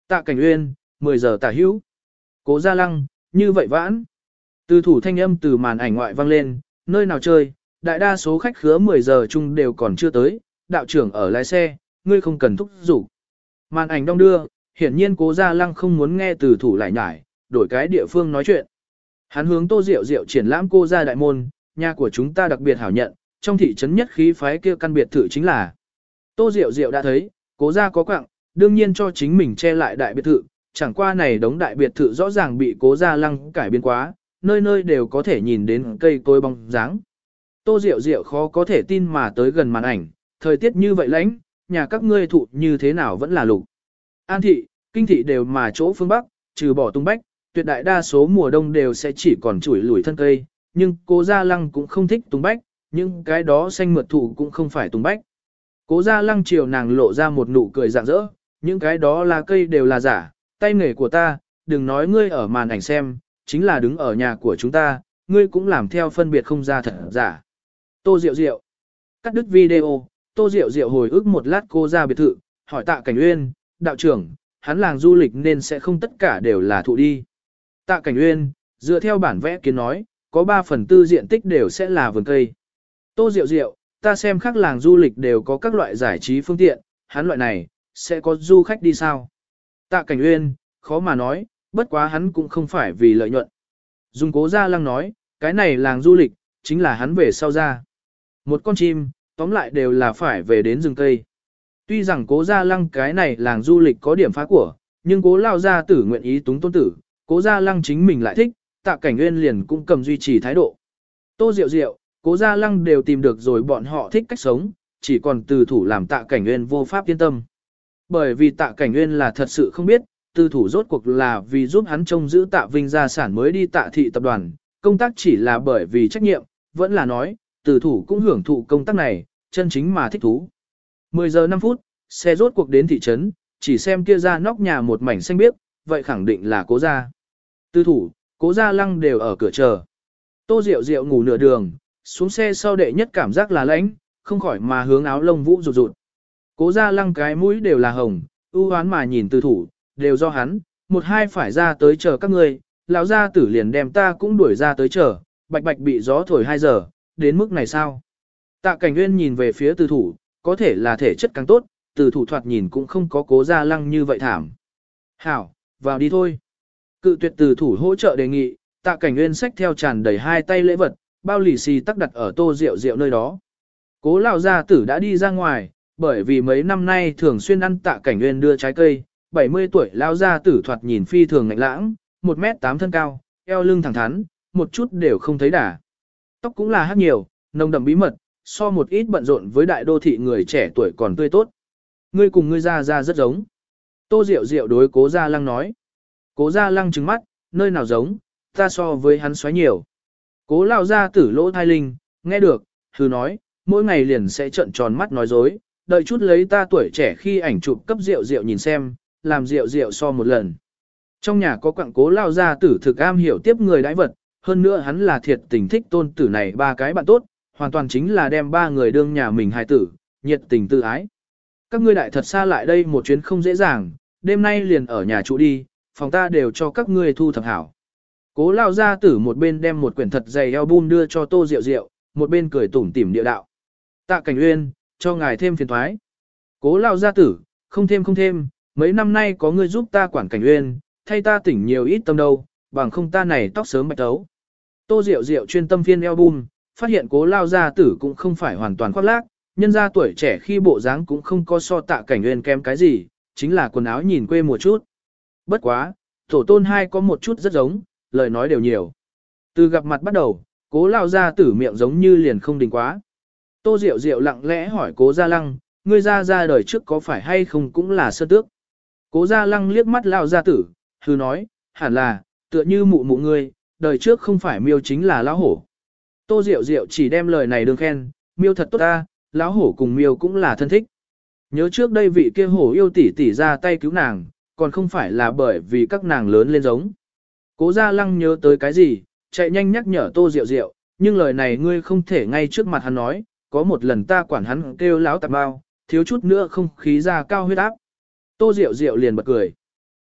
Speaker 1: Tạ Cảnh Uyên, 10 giờ tả hữu. Cố Gia Lăng, như vậy vãn. Từ thủ thanh âm từ màn ảnh ngoại vang lên, nơi nào chơi, đại đa số khách khứa 10 giờ chung đều còn chưa tới, đạo trưởng ở lái xe, ngươi không cần thúc giục. Màn ảnh đong đưa, hiển nhiên Cố Gia Lăng không muốn nghe từ thủ lại nhải, đổi cái địa phương nói chuyện. Hắn hướng Tô Diệu Diệu triển lãm cô ra đại môn, nhà của chúng ta đặc biệt hảo nhận, trong thị trấn nhất khí phái kia căn biệt thự chính là. Tô Diệu Diệu đã thấy, Cố gia có quặng, đương nhiên cho chính mình che lại đại biệt thự, chẳng qua này đống đại biệt thự rõ ràng bị Cố Gia Lăng cải biến quá, nơi nơi đều có thể nhìn đến cây cối bóng dáng. Tô Diệu Diệu khó có thể tin mà tới gần màn ảnh, thời tiết như vậy lạnh, nhà các ngươi thụ như thế nào vẫn là lục. An thị, kinh thị đều mà chỗ phương Bắc, trừ bỏ tung bách, tuyệt đại đa số mùa đông đều sẽ chỉ còn chủi lủi thân cây, nhưng Cố Gia Lăng cũng không thích tung bách, nhưng cái đó xanh mượt thụ cũng không phải tung bách. Cố Gia Lăng chiều nàng lộ ra một nụ cười rạng rỡ, những cái đó là cây đều là giả, tay nghề của ta, đừng nói ngươi ở màn ảnh xem, chính là đứng ở nhà của chúng ta, ngươi cũng làm theo phân biệt không ra thật giả. Tô Diệu Diệu cắt đứt video, Tô Diệu Diệu hồi ức một lát cô ra biệt thự, hỏi Tạ Cảnh Uyên, đạo trưởng, hắn làng du lịch nên sẽ không tất cả đều là thụ đi. Tạ Cảnh Uyên, dựa theo bản vẽ kiến nói, có 3/4 diện tích đều sẽ là vườn cây. Tô Diệu Diệu, ta xem khác làng du lịch đều có các loại giải trí phương tiện, hắn loại này, sẽ có du khách đi sao? Tạ Cảnh Uyên, khó mà nói, bất quá hắn cũng không phải vì lợi nhuận. Dùng Cố Gia Lăng nói, cái này làng du lịch, chính là hắn về sau ra. Một con chim, tóm lại đều là phải về đến rừng cây. Tuy rằng Cố Gia Lăng cái này làng du lịch có điểm phá của, nhưng Cố Lao Gia Tử nguyện ý túng tôn tử, Cố Gia Lăng chính mình lại thích, Tạ Cảnh Uyên liền cũng cầm duy trì thái độ. Tô Diệu Diệu, Cố Gia Lăng đều tìm được rồi bọn họ thích cách sống, chỉ còn từ thủ làm Tạ Cảnh Uyên vô pháp yên tâm. Bởi vì Tạ Cảnh Uyên là thật sự không biết, từ thủ rốt cuộc là vì giúp hắn trông giữ Tạ Vinh gia sản mới đi Tạ thị tập đoàn, công tác chỉ là bởi vì trách nhiệm, vẫn là nói, từ thủ cũng hưởng thụ công tác này, chân chính mà thích thú. 10 giờ 5 phút, xe rốt cuộc đến thị trấn, chỉ xem kia ra nóc nhà một mảnh xanh biếc, vậy khẳng định là Cố gia. Từ thủ, Cố Gia Lăng đều ở cửa chờ. Tô Diệu Diệu ngủ nửa đường, xuống xe sau đệ nhất cảm giác là lãnh, không khỏi mà hướng áo lông vũ rụt rụt. Cố Gia Lăng cái mũi đều là hồng, ưu hoán mà nhìn từ thủ, đều do hắn, một hai phải ra tới chờ các ngươi, lão gia tử liền đem ta cũng đuổi ra tới chờ, bạch bạch bị gió thổi 2 giờ, đến mức này sao? Tạ Cảnh Uyên nhìn về phía từ thủ, có thể là thể chất càng tốt, từ thủ thoạt nhìn cũng không có Cố Gia Lăng như vậy thảm. Hảo, vào đi thôi. Cự tuyệt từ thủ hỗ trợ đề nghị, Tạ Cảnh Uyên xách theo tràn đầy 2 tay lễ vật, bao lì xì tắc đặt ở Tô Diệu Diệu nơi đó. Cố lão gia tử đã đi ra ngoài, bởi vì mấy năm nay thường xuyên ăn Tạ Cảnh Uyên đưa trái cây, 70 tuổi lão gia tử thoạt nhìn phi thường ngạnh lãng, 1m8 thân cao, eo lưng thẳng thắn, một chút đều không thấy đà. Tóc cũng là hắc nhiều, nồng đậm bí mật, so một ít bận rộn với đại đô thị người trẻ tuổi còn tươi tốt. Ngươi cùng ngươi ra rất giống. Tô Diệu Diệu đối Cố Gia Lăng nói. Cố Gia Lăng trừng mắt, nơi nào giống, ta so với hắn xoáy nhiều. Cố lão gia tử lỗ thai linh, nghe được, hừ nói, mỗi ngày liền sẽ trợn tròn mắt nói dối, đợi chút lấy ta tuổi trẻ khi ảnh chụp cấp Diệu Diệu nhìn xem, làm Diệu Diệu so một lần. Trong nhà có quặng Cố lão gia tử thực am hiểu tiếp người đãi vật, hơn nữa hắn là thiệt tình thích tôn tử này 3 cái bạn tốt, hoàn toàn chính là đem 3 người đương nhà mình hài tử, nhiệt tình tự ái. Các ngươi đại thật xa lại đây một chuyến không dễ dàng, đêm nay liền ở nhà trụ đi, phòng ta đều cho các ngươi thu thập hảo. Cố lão gia tử một bên đem một quyển thật dày album đưa cho Tô Diệu Diệu, một bên cười tủm tỉm địa đạo. Tạ Cảnh Uyên, cho ngài thêm phiền toái. Cố lão gia tử, không thêm, mấy năm nay có ngươi giúp ta quản Cảnh Uyên, thay ta tỉnh nhiều ít tâm đâu, bằng không ta này tóc sớm bạch tấu. Tô Diệu Diệu chuyên tâm phiên album, phát hiện Cố lão gia tử cũng không phải hoàn toàn khoác lác, nhân ra tuổi trẻ khi bộ dáng cũng không có so Tạ Cảnh Uyên kém cái gì, chính là quần áo nhìn quê mùa chút. Bất quá, tổ tôn hai có một chút rất giống, lời nói đều nhiều. Từ gặp mặt bắt đầu, Cố lão gia tử miệng giống như liền không đình quá. Tô Diệu Diệu lặng lẽ hỏi Cố Gia Lăng, ngươi ra đời trước có phải hay không cũng là sơn tước. Cố Gia Lăng liếc mắt lão gia tử, hừ nói, hẳn là, tựa như mụ mụ ngươi, đời trước không phải miêu chính là lão hổ. Tô Diệu Diệu chỉ đem lời này đương khen, miêu thật tốt ta, lão hổ cùng miêu cũng là thân thích. Nhớ trước đây vị kia hổ yêu tỷ tỷ ra tay cứu nàng, còn không phải là bởi vì các nàng lớn lên giống. Cố Gia Lăng nhớ tới cái gì, chạy nhanh nhắc nhở Tô Diệu Diệu, nhưng lời này ngươi không thể ngay trước mặt hắn nói, có một lần ta quản hắn kêu láo tạp bao, thiếu chút nữa không khí ra cao huyết áp. Tô Diệu Diệu liền bật cười.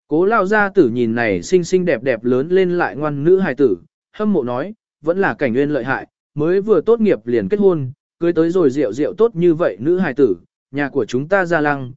Speaker 1: Cố lao gia tử nhìn này xinh xinh đẹp đẹp lớn lên lại ngoan nữ hài tử, hâm mộ nói, vẫn là Cảnh Nguyên lợi hại, mới vừa tốt nghiệp liền kết hôn, cưới tới rồi rượu rượu tốt như vậy nữ hài tử, nhà của chúng ta Gia Lăng,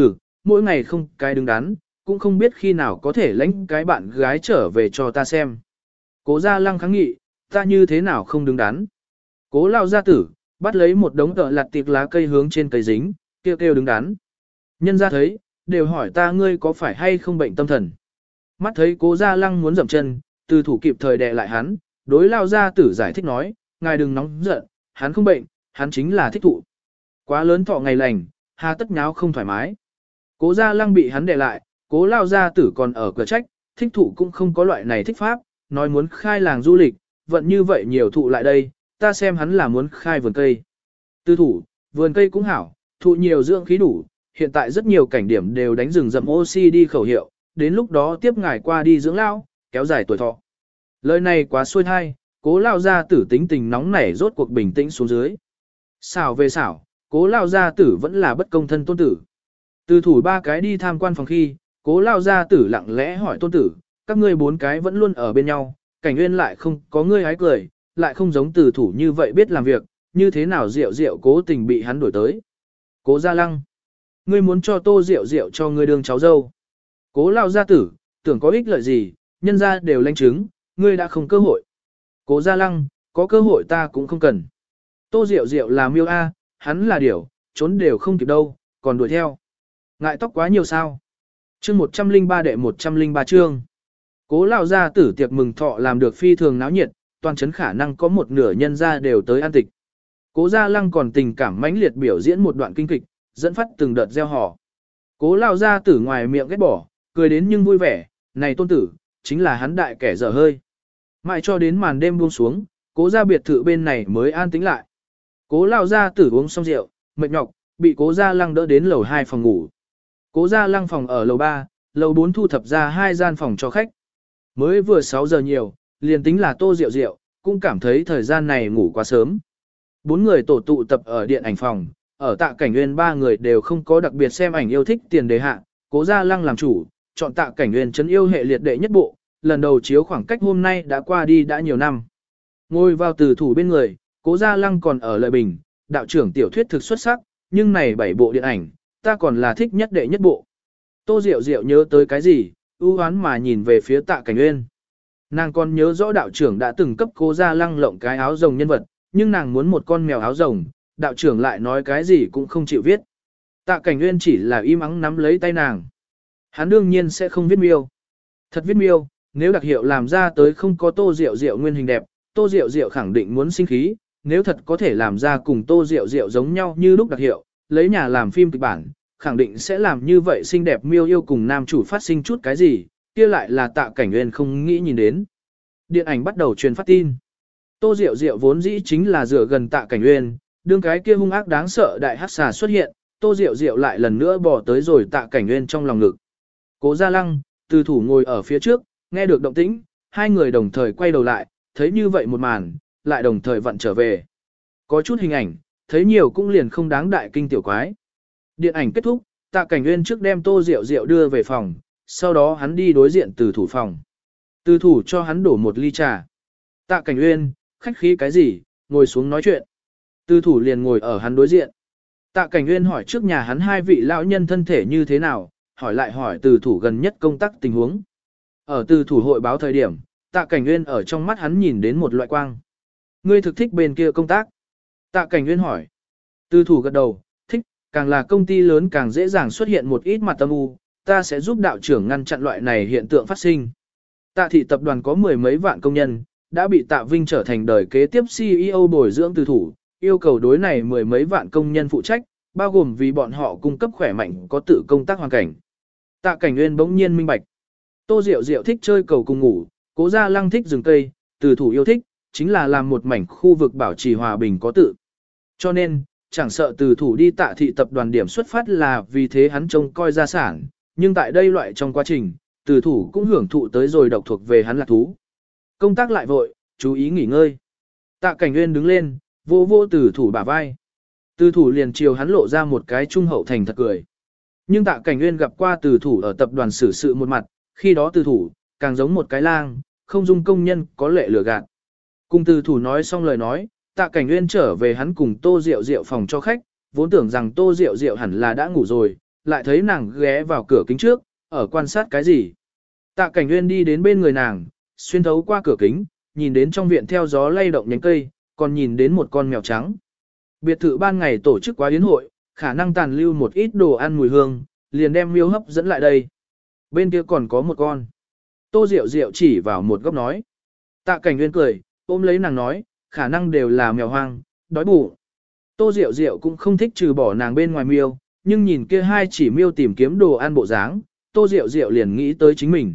Speaker 1: mỗi ngày không cái đứng đắn, cũng không biết khi nào có thể lãnh cái bạn gái trở về cho ta xem. Cố Gia Lăng kháng nghị, ta như thế nào không đứng đắn. Cố lao gia tử, bắt lấy một đống tợ lặt tiệc lá cây hướng trên cây dính, kêu kêu đứng đắn. Nhân ra thấy, đều hỏi ta ngươi có phải hay không bệnh tâm thần. Mắt thấy Cố Gia Lăng muốn dậm chân, Từ Thủ kịp thời đè lại hắn, đối lao gia tử giải thích nói, ngài đừng nóng giận, hắn không bệnh, hắn chính là thích thụ. Quá lớn thọ ngày lành, hà tất nháo không thoải mái. Cố Gia Lăng bị hắn đè lại, Cố lao gia tử còn ở cửa trách, thích thụ cũng không có loại này thích pháp, nói muốn khai làng du lịch, vận như vậy nhiều thụ lại đây, ta xem hắn là muốn khai vườn cây. Từ Thủ, vườn cây cũng hảo, thụ nhiều dưỡng khí đủ, hiện tại rất nhiều cảnh điểm đều đánh rừng rậm oxy đi khẩu hiệu, đến lúc đó tiếp ngài qua đi dưỡng lao, kéo dài tuổi thọ. Lời này quá xuôi thai, Cố lao gia tử tính tình nóng nảy rốt cuộc bình tĩnh xuống dưới. Xảo về xảo, Cố lao gia tử vẫn là bất công thân tôn tử. Từ Thủ ba cái đi tham quan phòng khi, Cố lao gia tử lặng lẽ hỏi tôn tử, các ngươi bốn cái vẫn luôn ở bên nhau, Cảnh Nguyên lại không có ngươi hái cười, lại không giống Từ Thủ như vậy biết làm việc, như thế nào Diệu Diệu cố tình bị hắn đuổi tới. Cố Gia Lăng, ngươi muốn cho Tô Diệu Diệu cho ngươi đương cháu dâu. Cố lao gia tử, tưởng có ích lợi gì, nhân gia đều lãnh chứng, ngươi đã không cơ hội. Cố Gia Lăng, có cơ hội ta cũng không cần. Tô Diệu Diệu là miêu A, hắn là điểu, trốn đều không kịp đâu, còn đuổi theo. Ngại tóc quá nhiều sao. Chương 103 đệ 103 chương. Cố lao gia tử tiệc mừng thọ làm được phi thường náo nhiệt, toàn chấn khả năng có một nửa nhân gia đều tới ăn tịch. Cố Gia Lăng còn tình cảm mãnh liệt biểu diễn một đoạn kinh kịch, dẫn phát từng đợt gieo hò. Cố lao gia tử ngoài miệng ghét bỏ, cười đến nhưng vui vẻ, này tôn tử, chính là hắn đại kẻ dở hơi. Mãi cho đến màn đêm buông xuống, Cố gia biệt thự bên này mới an tĩnh lại. Cố lao gia tử uống xong rượu, mệt nhọc, bị Cố Gia Lăng đỡ đến lầu 2 phòng ngủ. Cố Gia Lăng phòng ở lầu 3, lầu 4 thu thập ra 2 gian phòng cho khách. Mới vừa 6 giờ nhiều, liền tính là Tô Diệu Diệu, cũng cảm thấy thời gian này ngủ quá sớm. 4 người tổ tụ tập ở điện ảnh phòng, ở Tạ Cảnh Nguyên 3 người đều không có đặc biệt xem ảnh yêu thích tiền đề hạ, Cố Gia Lăng làm chủ, chọn Tạ Cảnh Nguyên trấn yêu hệ liệt đệ nhất bộ, lần đầu chiếu khoảng cách hôm nay đã qua đi đã nhiều năm. Ngồi vào Từ Thủ bên người, Cố Gia Lăng còn ở lời bình, đạo trưởng tiểu thuyết thực xuất sắc, nhưng này 7 bộ điện ảnh, ta còn là thích nhất đệ nhất bộ. Tô Diệu Diệu nhớ tới cái gì, ưu hoán mà nhìn về phía Tạ Cảnh Nguyên. Nàng còn nhớ rõ đạo trưởng đã từng cấp Cố Gia Lăng lộng cái áo rồng nhân vật, nhưng nàng muốn một con mèo áo rồng, đạo trưởng lại nói cái gì cũng không chịu viết. Tạ Cảnh Nguyên chỉ là im ắng nắm lấy tay nàng. Hắn đương nhiên sẽ không viết miêu. Thật viết miêu, nếu đặc hiệu làm ra tới không có Tô Diệu Diệu nguyên hình đẹp, Tô Diệu Diệu khẳng định muốn sinh khí, nếu thật có thể làm ra cùng Tô Diệu Diệu giống nhau như lúc đặc hiệu, lấy nhà làm phim kịch bản, khẳng định sẽ làm như vậy xinh đẹp miêu yêu cùng nam chủ phát sinh chút cái gì, kia lại là Tạ Cảnh Nguyên không nghĩ nhìn đến. Điện ảnh bắt đầu truyền phát tin. Tô Diệu Diệu vốn dĩ chính là dựa gần Tạ Cảnh Nguyên, đương cái kia hung ác đáng sợ đại hắc xà xuất hiện, Tô Diệu Diệu lại lần nữa bỏ tới rồi Tạ Cảnh Nguyên trong lòng ngực. Cố Gia Lăng, Từ Thủ ngồi ở phía trước, nghe được động tĩnh, hai người đồng thời quay đầu lại, thấy như vậy một màn, lại đồng thời vặn trở về. Có chút hình ảnh, thấy nhiều cũng liền không đáng đại kinh tiểu quái. Điện ảnh kết thúc, Tạ Cảnh Nguyên trước đem Tô Diệu Diệu đưa về phòng, sau đó hắn đi đối diện Từ Thủ phòng. Từ Thủ cho hắn đổ một ly trà. Tạ Cảnh Nguyên, khách khí cái gì, ngồi xuống nói chuyện. Từ Thủ liền ngồi ở hắn đối diện. Tạ Cảnh Nguyên hỏi trước nhà hắn hai vị lão nhân thân thể như thế nào, hỏi lại hỏi Từ Thủ gần nhất công tác tình huống. Ở Từ Thủ hội báo thời điểm, Tạ Cảnh Nguyên ở trong mắt hắn nhìn đến một loại quang. Ngươi thực thích bên kia công tác. Tạ Cảnh Nguyên hỏi. Từ Thủ gật đầu, thích, càng là công ty lớn càng dễ dàng xuất hiện một ít mặt âm u, ta sẽ giúp đạo trưởng ngăn chặn loại này hiện tượng phát sinh. Tạ thị tập đoàn có mười mấy vạn công nhân, đã bị Tạ Vinh trở thành đời kế tiếp CEO bồi dưỡng Từ Thủ, yêu cầu đối này mười mấy vạn công nhân phụ trách, bao gồm vì bọn họ cung cấp khỏe mạnh có tự công tác hoàn cảnh. Tạ Cảnh Nguyên bỗng nhiên minh bạch. Tô Diệu Diệu thích chơi cầu cùng ngủ, Cố Gia Lăng thích rừng cây, Từ Thủ yêu thích, chính là làm một mảnh khu vực bảo trì hòa bình có tự. Cho nên, chẳng sợ Từ Thủ đi Tạ thị tập đoàn điểm xuất phát là vì thế hắn trông coi gia sản, nhưng tại đây loại trong quá trình, Từ Thủ cũng hưởng thụ tới rồi độc thuộc về hắn là thú. Công tác lại vội, chú ý nghỉ ngơi. Tạ Cảnh Nguyên đứng lên, vô vô Từ Thủ bả vai. Từ Thủ liền chiều hắn lộ ra một cái trung hậu thành thật cười. Nhưng Tạ Cảnh Nguyên gặp qua Từ Thủ ở tập đoàn xử sự một mặt, khi đó từ thủ, càng giống một cái lang, không dung công nhân có lệ lừa gạt. Cùng từ thủ nói xong lời nói, Tạ Cảnh Nguyên trở về hắn cùng Tô Diệu Diệu phòng cho khách, vốn tưởng rằng Tô Diệu Diệu hẳn là đã ngủ rồi, lại thấy nàng ghé vào cửa kính trước, ở quan sát cái gì. Tạ Cảnh Nguyên đi đến bên người nàng, xuyên thấu qua cửa kính, nhìn đến trong viện theo gió lay động nhánh cây, còn nhìn đến một con mèo trắng. Biệt thự ban ngày tổ chức quá yến hội, khả năng tàn lưu một ít đồ ăn mùi hương, liền đem miêu hấp dẫn lại đây. Bên kia còn có một con. Tô Diệu Diệu chỉ vào một góc nói. Tạ Cảnh Nguyên cười, ôm lấy nàng nói, khả năng đều là mèo hoang, đói bụng. Tô Diệu Diệu cũng không thích trừ bỏ nàng bên ngoài miêu, nhưng nhìn kia hai chỉ miêu tìm kiếm đồ ăn bộ dáng, Tô Diệu Diệu liền nghĩ tới chính mình.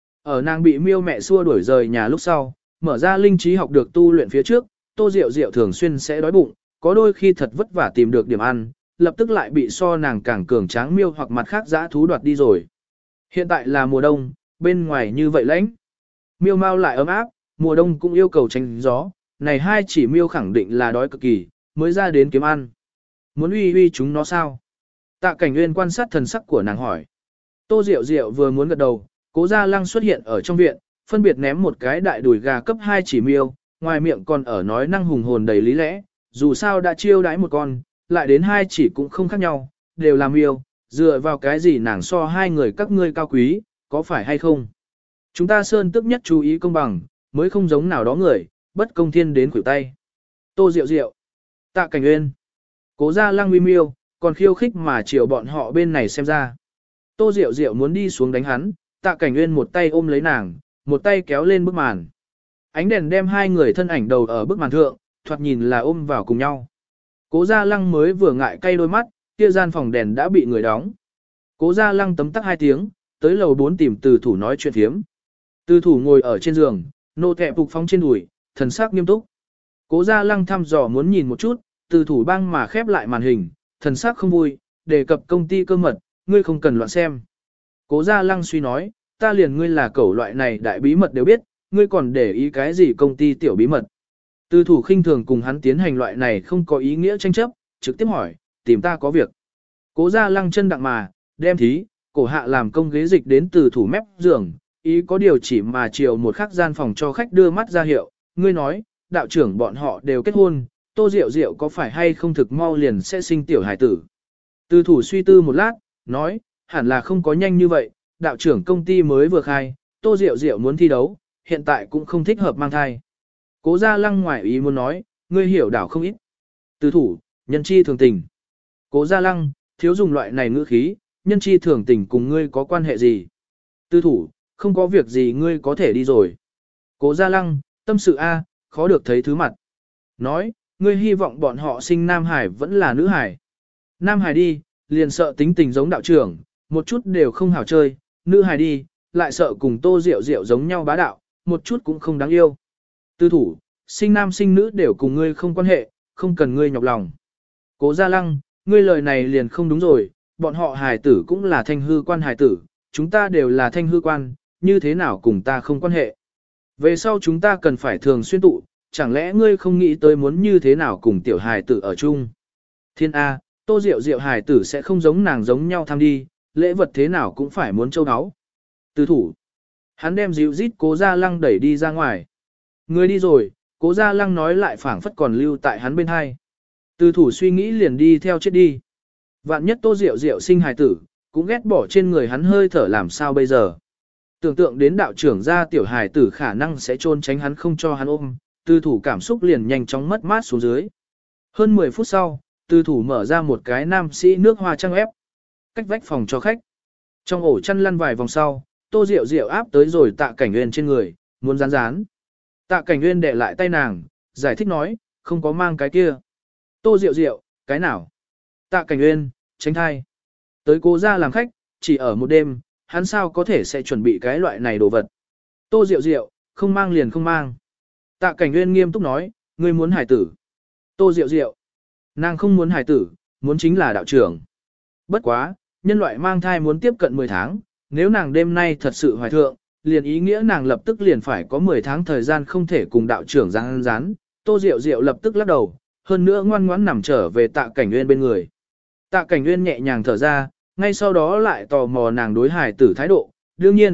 Speaker 1: Ở nàng bị miêu mẹ xua đuổi rời nhà lúc sau, mở ra linh trí học được tu luyện phía trước, Tô Diệu Diệu thường xuyên sẽ đói bụng, có đôi khi thật vất vả tìm được điểm ăn, lập tức lại bị so nàng càng cường tráng miêu hoặc mặt khác dã thú đoạt đi rồi. Hiện tại là mùa đông, bên ngoài như vậy lạnh. Miêu mau lại ấm áp, mùa đông cũng yêu cầu tránh gió, này hai chỉ miêu khẳng định là đói cực kỳ, mới ra đến kiếm ăn. Muốn uy uy chúng nó sao? Tạ Cảnh Nguyên quan sát thần sắc của nàng hỏi. Tô Diệu Diệu vừa muốn gật đầu, Cố Gia Lăng xuất hiện ở trong viện, phân biệt ném một cái đại đùi gà cấp 2 chỉ miêu, ngoài miệng còn ở nói năng hùng hồn đầy lý lẽ, dù sao đã chiêu đãi một con, lại đến 2 chỉ cũng không khác nhau, đều là miêu, dựa vào cái gì nàng so hai người các ngươi cao quý, có phải hay không? Chúng ta sơn tức nhất chú ý công bằng, mới không giống nào đó người, bất công thiên đến khuỷu tay. Tô Diệu Diệu, Tạ Cảnh Nguyên, Cố Gia Lăng uy miêu, còn khiêu khích mà chiều bọn họ bên này xem ra. Tô Diệu Diệu muốn đi xuống đánh hắn, Tạ Cảnh Nguyên một tay ôm lấy nàng, một tay kéo lên bức màn. Ánh đèn đem hai người thân ảnh đầu ở bức màn thượng, thoạt nhìn là ôm vào cùng nhau. Cố Gia Lăng mới vừa ngại cay đôi mắt, kia gian phòng đèn đã bị người đóng. Cố Gia Lăng tấm tắc 2 tiếng, tới lầu 4 tìm Từ Thủ nói chuyện thiếm. Từ Thủ ngồi ở trên giường, nô kẹp phục phóng trên đùi, thần sắc nghiêm túc. Cố Gia Lăng thăm dò muốn nhìn một chút, Từ Thủ băng mà khép lại màn hình, thần sắc không vui, đề cập công ty cơ mật, ngươi không cần loạn xem. Cố Gia Lăng suy nói, ta liền ngươi là cẩu loại này đại bí mật đều biết, ngươi còn để ý cái gì công ty tiểu bí mật. Từ Thủ khinh thường cùng hắn tiến hành loại này không có ý nghĩa tranh chấp, trực tiếp hỏi, tìm ta có việc. Cố Gia Lăng chân đặng mà, đem thí, cổ hạ làm công ghế dịch đến Từ Thủ mép giường, ý có điều chỉ mà chiều một khắc gian phòng cho khách đưa mắt ra hiệu, ngươi nói, đạo trưởng bọn họ đều kết hôn, Tô Diệu Diệu có phải hay không thực mau liền sẽ sinh tiểu hải tử. Từ Thủ suy tư một lát, nói, hẳn là không có nhanh như vậy, đạo trưởng công ty mới vừa khai, Tô Diệu Diệu muốn thi đấu, hiện tại cũng không thích hợp mang thai. Cố Gia Lăng ngoài ý muốn nói, ngươi hiểu đảo không ít. Từ Thủ, nhân chi thường tình. Cố Gia Lăng, thiếu dùng loại này ngữ khí, nhân chi thường tình cùng ngươi có quan hệ gì? Từ Thủ, không có việc gì ngươi có thể đi rồi. Cố Gia Lăng, tâm sự A, khó được thấy thứ mặt. Nói, ngươi hy vọng bọn họ sinh Nam Hải vẫn là nữ Hải. Nam Hải đi, liền sợ tính tình giống đạo trưởng, một chút đều không hảo chơi, nữ Hải đi, lại sợ cùng Tô Diệu Diệu giống nhau bá đạo, một chút cũng không đáng yêu. Tư Thủ, sinh nam sinh nữ đều cùng ngươi không quan hệ, không cần ngươi nhọc lòng. Cố Gia Lăng, ngươi lời này liền không đúng rồi, bọn họ hài tử cũng là thanh hư quan hài tử, chúng ta đều là thanh hư quan, như thế nào cùng ta không quan hệ. Về sau chúng ta cần phải thường xuyên tụ, chẳng lẽ ngươi không nghĩ tới muốn như thế nào cùng tiểu hài tử ở chung. Thiên A, Tô Diệu Diệu hài tử sẽ không giống nàng giống nhau tham đi, lễ vật thế nào cũng phải muốn châu áo. Tư Thủ, hắn đem dịu rít Cố Gia Lăng đẩy đi ra ngoài. Ngươi đi rồi, Cố Gia Lăng nói lại phảng phất còn lưu tại hắn bên hai. Từ Thủ suy nghĩ liền đi theo chết đi. Vạn nhất Tô Diệu Diệu sinh hài tử, cũng ghét bỏ trên người hắn hơi thở làm sao bây giờ. Tưởng tượng đến đạo trưởng gia tiểu hài tử khả năng sẽ trôn tránh hắn không cho hắn ôm, Từ Thủ cảm xúc liền nhanh chóng mất mát xuống dưới. Hơn 10 phút sau, Từ Thủ mở ra một cái nam sĩ nước hoa trang ép. Cách vách phòng cho khách. Trong ổ chăn lăn vài vòng sau, Tô Diệu Diệu áp tới rồi Tạ Cảnh Nguyên trên người, muốn rán rán. Tạ Cảnh Nguyên đệ lại tay nàng, giải thích nói, không có mang cái kia. Tô Diệu Diệu, cái nào? Tạ Cảnh Nguyên, tránh thai. Tới Cố gia làm khách, chỉ ở một đêm, hắn sao có thể sẽ chuẩn bị cái loại này đồ vật. Tô Diệu Diệu, không mang liền không mang. Tạ Cảnh Nguyên nghiêm túc nói, ngươi muốn hải tử. Tô Diệu Diệu, nàng không muốn hải tử, muốn chính là đạo trưởng. Bất quá, nhân loại mang thai muốn tiếp cận 10 tháng, nếu nàng đêm nay thật sự hoài thượng, liền ý nghĩa nàng lập tức liền phải có 10 tháng thời gian không thể cùng đạo trưởng rán rán. Tô Diệu Diệu lập tức lắc đầu, hơn nữa ngoan ngoãn nằm trở về Tạ Cảnh Nguyên bên người. Tạ Cảnh Nguyên nhẹ nhàng thở ra, ngay sau đó lại tò mò nàng đối hài tử thái độ, đương nhiên,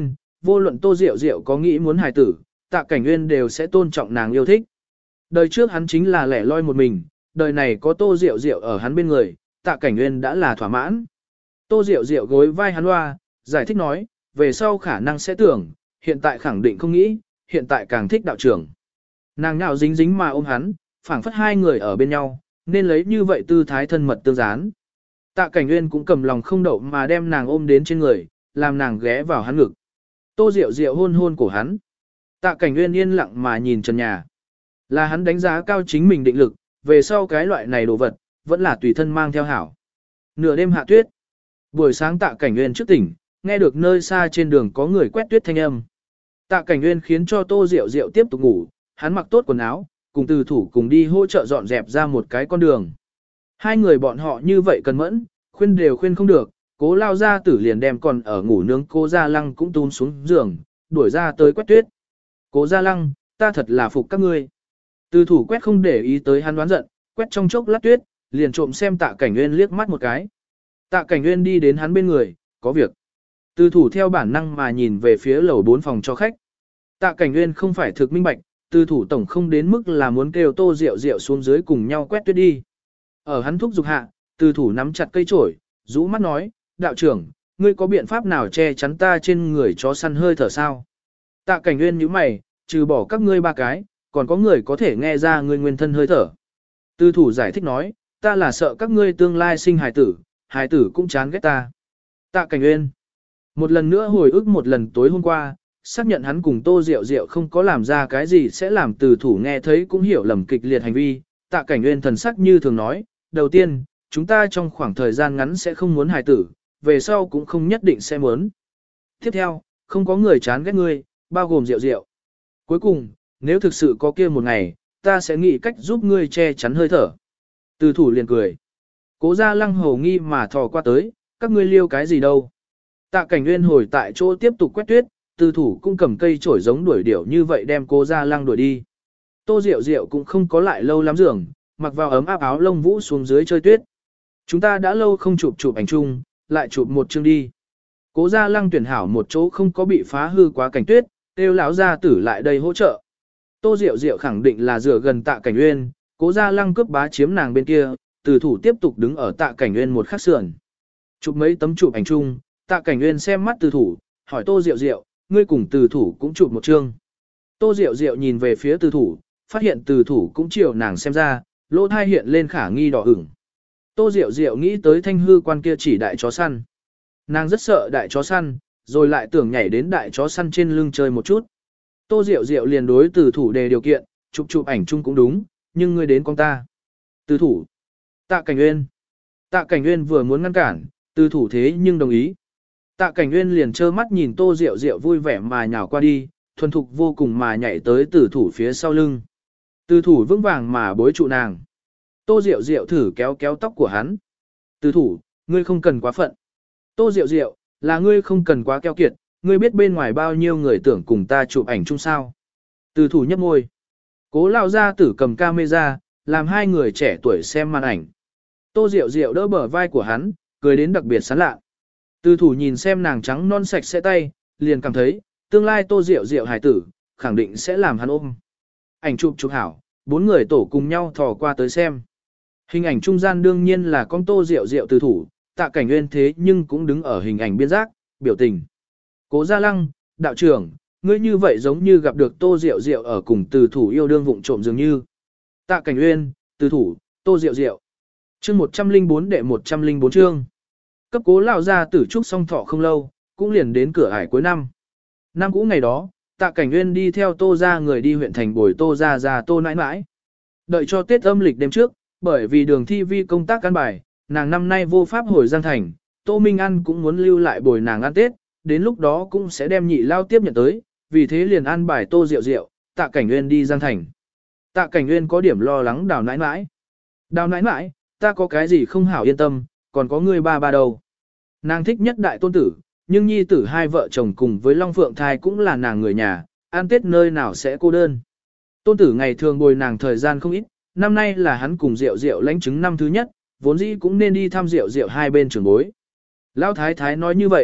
Speaker 1: vô luận Tô Diệu Diệu có nghĩ muốn hài tử, Tạ Cảnh Nguyên đều sẽ tôn trọng nàng yêu thích. Đời trước hắn chính là lẻ loi một mình, đời này có Tô Diệu Diệu ở hắn bên người, Tạ Cảnh Nguyên đã là thỏa mãn. Tô Diệu Diệu gối vai hắn loa, giải thích nói, về sau khả năng sẽ tưởng, hiện tại khẳng định không nghĩ, hiện tại càng thích đạo trưởng. Nàng nhào dính dính mà ôm hắn, phảng phất hai người ở bên nhau, nên lấy như vậy tư thái thân mật tương gián. Tạ Cảnh Nguyên cũng cầm lòng không đậu mà đem nàng ôm đến trên người, làm nàng ghé vào hắn ngực. Tô Diệu Diệu hôn hôn cổ hắn. Tạ Cảnh Nguyên yên lặng mà nhìn trần nhà. Là hắn đánh giá cao chính mình định lực, về sau cái loại này đồ vật, vẫn là tùy thân mang theo hảo. Nửa đêm hạ tuyết. Buổi sáng Tạ Cảnh Nguyên trước tỉnh, nghe được nơi xa trên đường có người quét tuyết thanh âm. Tạ Cảnh Nguyên khiến cho Tô Diệu Diệu tiếp tục ngủ, hắn mặc tốt quần áo, cùng Từ Thủ cùng đi hỗ trợ dọn dẹp ra một cái con đường. Hai người bọn họ như vậy cần mẫn, khuyên đều khuyên không được, Cố Lao Gia Tử liền đem còn ở ngủ nướng Cố Gia Lăng cũng túm xuống giường, đuổi ra tới quét tuyết. Cố Gia Lăng, ta thật là phục các ngươi. Từ Thủ quét không để ý tới hắn đoán giận, quét trong chốc lát tuyết, liền trộm xem Tạ Cảnh Nguyên liếc mắt một cái. Tạ Cảnh Nguyên đi đến hắn bên người, có việc. Từ Thủ theo bản năng mà nhìn về phía lầu 4 phòng cho khách. Tạ Cảnh Nguyên không phải thực minh bạch, Từ Thủ tổng không đến mức là muốn kêu Tô Diệu Diệu xuống dưới cùng nhau quét tuyết đi. Ở hắn thúc giục hạ, Từ Thủ nắm chặt cây chổi, rũ mắt nói, đạo trưởng, ngươi có biện pháp nào che chắn ta trên người chó săn hơi thở sao? Tạ Cảnh Nguyên nhíu mày, trừ bỏ các ngươi ba cái, còn có người có thể nghe ra ngươi nguyên thân hơi thở. Từ Thủ giải thích nói, ta là sợ các ngươi tương lai sinh hài tử cũng chán ghét ta. Tạ Cảnh Nguyên một lần nữa hồi ức một lần tối hôm qua, xác nhận hắn cùng Tô Diệu Diệu không có làm ra cái gì sẽ làm Từ Thủ nghe thấy cũng hiểu lầm kịch liệt hành vi. Tạ Cảnh Nguyên thần sắc như thường nói, đầu tiên, chúng ta trong khoảng thời gian ngắn sẽ không muốn hài tử, về sau cũng không nhất định sẽ muốn. Tiếp theo, không có người chán ghét ngươi, bao gồm Diệu Diệu. Cuối cùng, nếu thực sự có kia một ngày, ta sẽ nghĩ cách giúp ngươi che chắn hơi thở. Từ Thủ liền cười. Cố Gia Lăng hầu nghi mà thò qua tới, các ngươi liêu cái gì đâu. Tạ Cảnh Nguyên hồi tại chỗ tiếp tục quét tuyết, Từ Thủ cũng cầm cây chổi giống đuổi điểu như vậy đem Cố Gia Lăng đuổi đi. Tô Diệu Diệu cũng không có lại lâu lắm giường, mặc vào ấm áp áo lông vũ xuống dưới chơi tuyết. Chúng ta đã lâu không chụp ảnh chung, lại chụp một chương đi. Cố Gia Lăng tuyển hảo một chỗ không có bị phá hư quá cảnh tuyết, kêu lão gia tử lại đây hỗ trợ. Tô Diệu Diệu khẳng định là dựa gần Tạ Cảnh Nguyên, Cố Gia Lăng cướp bá chiếm nàng bên kia, Từ Thủ tiếp tục đứng ở Tạ Cảnh Nguyên một khắc sườn. Chụp mấy tấm chụp ảnh chung, Tạ Cảnh Nguyên xem mắt Từ Thủ, hỏi Tô Diệu Diệu, ngươi cùng Từ Thủ cũng chụp một chương. Tô Diệu Diệu nhìn về phía Từ Thủ, phát hiện Từ Thủ cũng chiều nàng xem ra, lỗ thai hiện lên khả nghi đỏ ửng. Tô Diệu Diệu nghĩ tới Thanh Hư Quan kia chỉ đại chó săn. Nàng rất sợ đại chó săn, rồi lại tưởng nhảy đến đại chó săn trên lưng chơi một chút. Tô Diệu Diệu liền đối Từ Thủ đề điều kiện, chụp ảnh chung cũng đúng, nhưng ngươi đến con ta. Từ Thủ. Tạ Cảnh Nguyên. Tạ Cảnh Nguyên vừa muốn ngăn cản, Từ Thủ thế nhưng đồng ý. Tạ Cảnh Nguyên liền trơ mắt nhìn Tô Diệu Diệu vui vẻ mà nhào qua đi, thuần thục vô cùng mà nhảy tới Từ Thủ phía sau lưng. Từ Thủ vững vàng mà bối trụ nàng. Tô Diệu Diệu thử kéo kéo tóc của hắn. Từ Thủ, ngươi không cần quá phận. Tô Diệu Diệu, là ngươi không cần quá keo kiệt, ngươi biết bên ngoài bao nhiêu người tưởng cùng ta chụp ảnh chung sao. Từ Thủ nhấp môi. Cố Lao Gia Tử cầm camera, làm hai người trẻ tuổi xem màn ảnh. Tô Diệu Diệu đỡ bờ vai của hắn, cười đến đặc biệt sán lạ. Từ Thủ nhìn xem nàng trắng non sạch sẽ tay, liền cảm thấy, tương lai Tô Diệu Diệu hài tử, khẳng định sẽ làm hắn ôm. Ảnh chụp hảo, bốn người tổ cùng nhau thò qua tới xem. Hình ảnh trung gian đương nhiên là con Tô Diệu Diệu Từ Thủ, Tạ Cảnh Nguyên thế nhưng cũng đứng ở hình ảnh biên giác, biểu tình. Cố Gia Lăng, đạo trưởng, ngươi như vậy giống như gặp được Tô Diệu Diệu ở cùng Từ Thủ yêu đương vụng trộm dường như. Tạ Cảnh Nguyên, Từ Thủ, Tô Diệu Diệu. Chương 104 đệ 104 chương. Cấp Cố lão gia tử trúc xong thọ không lâu, cũng liền đến cửa ải cuối năm. Năm cũ ngày đó, Tạ Cảnh Nguyên đi theo Tô gia người đi huyện thành bồi Tô gia ra Tô nãi nãi. Đợi cho Tết âm lịch đêm trước, bởi vì đường thi vi công tác căn bài, nàng năm nay vô pháp hồi Giang Thành, Tô Minh An cũng muốn lưu lại bồi nàng ăn Tết, đến lúc đó cũng sẽ đem nhị lao tiếp nhận tới, vì thế liền an bài Tô Diệu Diệu, Tạ Cảnh Nguyên đi Giang Thành. Tạ Cảnh Nguyên có điểm lo lắng Đào nãi nãi. Đào nãi nãi, ta có cái gì không hảo yên tâm, còn có người ba đâu. Nàng thích nhất đại tôn tử, nhưng nhi tử hai vợ chồng cùng với Long Phượng Thai cũng là nàng người nhà, ăn Tết nơi nào sẽ cô đơn. Tôn tử ngày thường bồi nàng thời gian không ít, năm nay là hắn cùng Diệu Diệu lãnh chứng năm thứ nhất, vốn dĩ cũng nên đi thăm Diệu Diệu hai bên trưởng bối. Lão thái thái nói như vậy,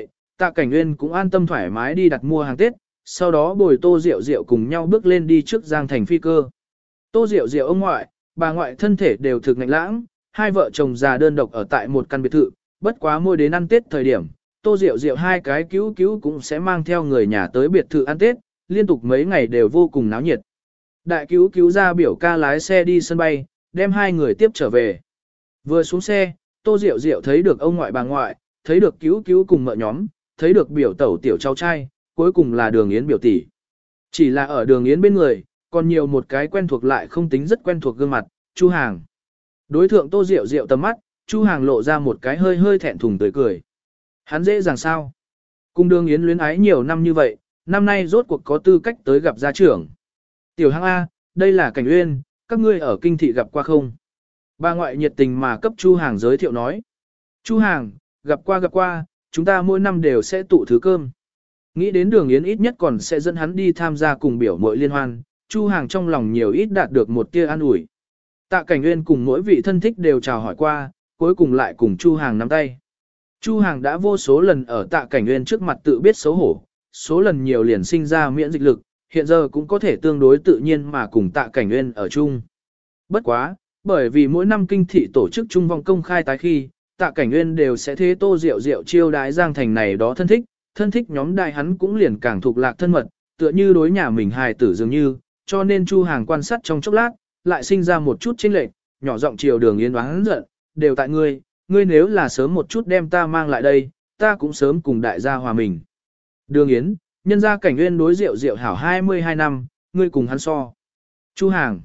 Speaker 1: Tạ Cảnh Nguyên cũng an tâm thoải mái đi đặt mua hàng Tết, sau đó bồi Tô Diệu Diệu cùng nhau bước lên đi trước Giang Thành phi cơ. Tô Diệu Diệu ông ngoại, bà ngoại thân thể đều thực ngạnh lãng, hai vợ chồng già đơn độc ở tại một căn biệt thự, bất quá mỗi đến ăn Tết thời điểm, Tô Diệu Diệu hai cái cứu cứu cũng sẽ mang theo người nhà tới biệt thự ăn Tết, liên tục mấy ngày đều vô cùng náo nhiệt. Đại cứu cứu ra biểu ca lái xe đi sân bay, đem hai người tiếp trở về. Vừa xuống xe, Tô Diệu Diệu thấy được ông ngoại bà ngoại, thấy được cứu cứu cùng mợ nhóm, thấy được biểu tẩu tiểu cháu trai, cuối cùng là Đường Yến biểu tỷ. Chỉ là ở Đường Yến bên người, còn nhiều một cái quen thuộc lại không tính rất quen thuộc gương mặt, Chu Hàng. Đối thượng Tô Diệu Diệu tầm mắt, Chu Hàng lộ ra một cái hơi hơi thẹn thùng tươi cười. Hắn dễ dàng sao? Cùng Đường Yến luyến ái nhiều năm như vậy, năm nay rốt cuộc có tư cách tới gặp gia trưởng. Tiểu Hàng A, đây là Cảnh Uyên, các ngươi ở kinh thị gặp qua không? Bà ngoại nhiệt tình mà cấp Chu Hàng giới thiệu nói. Chu Hàng, gặp qua, chúng ta mỗi năm đều sẽ tụ thứ cơm. Nghĩ đến Đường Yến ít nhất còn sẽ dẫn hắn đi tham gia cùng biểu muội liên hoan, Chu Hàng trong lòng nhiều ít đạt được một tia an ủi. Tạ Cảnh Uyên cùng mỗi vị thân thích đều chào hỏi qua, cuối cùng lại cùng Chu Hàng nắm tay. Chu Hàng đã vô số lần ở Tạ Cảnh Uyên trước mặt tự biết xấu hổ, số lần nhiều liền sinh ra miễn dịch lực, hiện giờ cũng có thể tương đối tự nhiên mà cùng Tạ Cảnh Uyên ở chung. Bất quá, bởi vì mỗi năm kinh thị tổ chức trung vong công khai tái khi, Tạ Cảnh Uyên đều sẽ thế Tô Diệu Diệu chiêu đái Giang Thành này đó thân thích nhóm đại hắn cũng liền càng thuộc lạc thân mật, tựa như đối nhà mình hài tử dường như, cho nên Chu Hàng quan sát trong chốc lát, lại sinh ra một chút chênh lệch, nhỏ giọng chiều Đường Yến oán giận, đều tại ngươi nếu là sớm một chút đem ta mang lại đây, ta cũng sớm cùng đại gia hòa mình. Đường Yến, nhân gia Cảnh Uyên đối Diệu Diệu hảo 22 năm, ngươi cùng hắn so. Chu Hàng,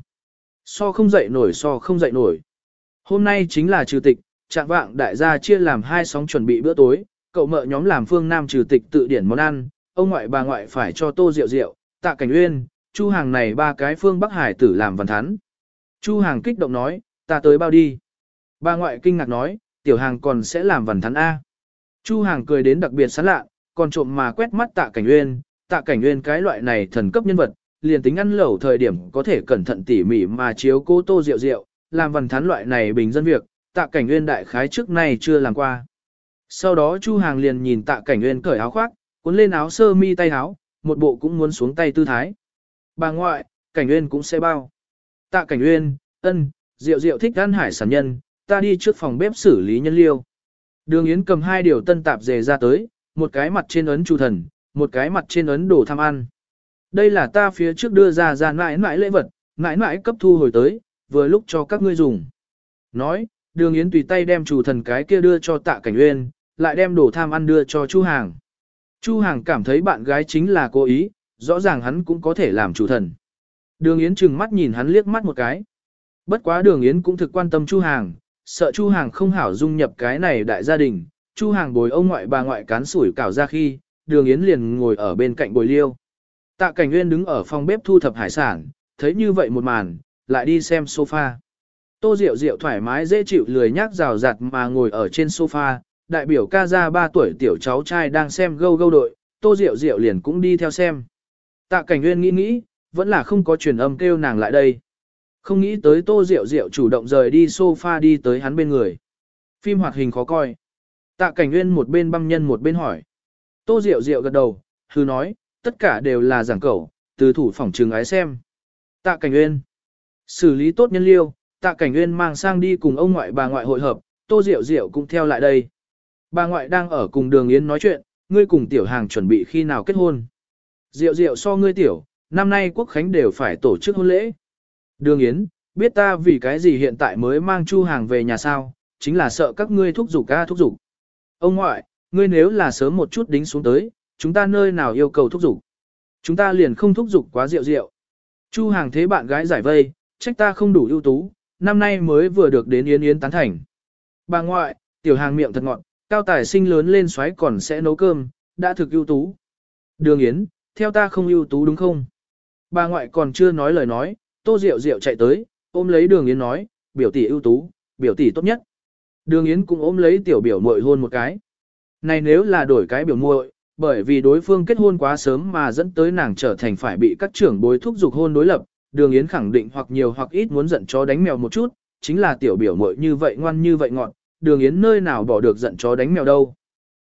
Speaker 1: so không dậy nổi. Hôm nay chính là trừ tịch, trạng vạng đại gia chia làm hai sóng chuẩn bị bữa tối, cậu mợ nhóm làm phương Nam trừ tịch tự điển món ăn, ông ngoại bà ngoại phải cho Tô Diệu Diệu, Tạ Cảnh Uyên, Chu Hàng này ba cái phương Bắc Hải tử làm văn thắn. Chu Hàng kích động nói, ta tới bao đi. Bà ngoại kinh ngạc nói, tiểu Hàng còn sẽ làm văn thắn A. Chu Hàng cười đến đặc biệt sán lạ, còn trộm mà quét mắt Tạ Cảnh Uyên cái loại này thần cấp nhân vật, liền tính ăn lẩu thời điểm có thể cẩn thận tỉ mỉ mà chiếu cố Tô Diệu Diệu, làm văn thắn loại này bình dân việc, Tạ Cảnh Uyên đại khái trước nay chưa làm qua. Sau đó Chu Hàng liền nhìn Tạ Cảnh Uyên cởi áo khoác, cuốn lên áo sơ mi tay áo, một bộ cũng muốn xuống tay tư thái. Bà ngoại, Cảnh Uyên cũng sẽ bao. Tạ Cảnh Uyên, ân, Diệu Diệu thích ăn hải sản nhân, ta đi trước phòng bếp xử lý nhân liêu. Đường Yến cầm hai điều tân tạp dề ra tới, một cái mặt trên ấn Chu Thần, một cái mặt trên ấn đồ tham ăn. Đây là ta phía trước đưa ra mãi lễ vật, mãi cấp thu hồi tới, vừa lúc cho các ngươi dùng. Nói, Đường Yến tùy tay đem Chu Thần cái kia đưa cho Tạ Cảnh Uyên, lại đem đồ tham ăn đưa cho Chu Hàng. Chu Hàng cảm thấy bạn gái chính là cố ý, rõ ràng hắn cũng có thể làm Chu Thần. Đường Yến trừng mắt nhìn hắn liếc mắt một cái. Bất quá Đường Yến cũng thực quan tâm Chu Hàng, sợ Chu Hàng không hảo dung nhập cái này đại gia đình. Chu Hàng bồi ông ngoại bà ngoại cán sủi cảo ra khi, Đường Yến liền ngồi ở bên cạnh bồi liêu. Tạ Cảnh Uyên đứng ở phòng bếp thu thập hải sản, thấy như vậy một màn, lại đi xem sofa. Tô Diệu Diệu thoải mái dễ chịu lười nhác rào rạt mà ngồi ở trên sofa, đại biểu ca ra 3 tuổi tiểu cháu trai đang xem gâu gâu đội, Tô Diệu Diệu liền cũng đi theo xem. Tạ Cảnh Uyên nghĩ, vẫn là không có truyền âm kêu nàng lại đây. Không nghĩ tới Tô Diệu Diệu chủ động rời đi sofa đi tới hắn bên người. Phim hoạt hình khó coi. Tạ Cảnh Uyên một bên băm nhân một bên hỏi. Tô Diệu Diệu gật đầu, hừ nói, tất cả đều là giảng cẩu, từ thủ phỏng trường ái xem. Tạ Cảnh Uyên. Xử lý tốt nhân liêu, Tạ Cảnh Uyên mang sang đi cùng ông ngoại bà ngoại hội hợp, Tô Diệu Diệu cũng theo lại đây. Bà ngoại đang ở cùng Đường Yến nói chuyện, ngươi cùng Tiểu Hàng chuẩn bị khi nào kết hôn. Diệu Diệu so ngươi tiểu, năm nay Quốc Khánh đều phải tổ chức hôn lễ. Đường Yến, biết ta vì cái gì hiện tại mới mang Chu Hàng về nhà sao, chính là sợ các ngươi thúc giục thúc giục. Ông ngoại, ngươi nếu là sớm một chút đính xuống tới, chúng ta nơi nào yêu cầu thúc giục. Chúng ta liền không thúc giục quá Diệu Diệu. Chu Hàng thế bạn gái giải vây, trách ta không đủ ưu tú, năm nay mới vừa được đến Yến Yến tán thành. Bà ngoại, Tiểu Hàng miệng thật ngọt, cao tài sinh lớn lên xoáy còn sẽ nấu cơm, đã thực ưu tú. Đường Yến, theo ta không ưu tú đúng không? Bà ngoại còn chưa nói lời nói, Tô Diệu Diệu chạy tới, ôm lấy Đường Yến nói, biểu tỷ ưu tú, biểu tỷ tốt nhất. Đường Yến cũng ôm lấy tiểu biểu muội hôn một cái. Này nếu là đổi cái biểu muội, bởi vì đối phương kết hôn quá sớm mà dẫn tới nàng trở thành phải bị các trưởng bối thúc giục hôn đối lập, Đường Yến khẳng định hoặc nhiều hoặc ít muốn giận chó đánh mèo một chút, chính là tiểu biểu muội như vậy ngoan như vậy ngọt, Đường Yến nơi nào bỏ được giận chó đánh mèo đâu.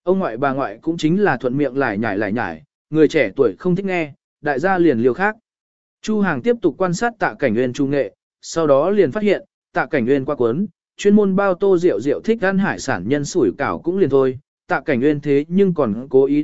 Speaker 1: Ông ngoại bà ngoại cũng chính là thuận miệng lại nhải, người trẻ tuổi không thích nghe, đại gia liền liều khác. Chu Hàng tiếp tục quan sát Tạ Cảnh Nguyên trung nghệ, sau đó liền phát hiện, Tạ Cảnh Nguyên qua cuốn, chuyên môn bao tô rượu thích ăn hải sản nhân sủi cảo cũng liền thôi, Tạ Cảnh Nguyên thế nhưng còn cố ý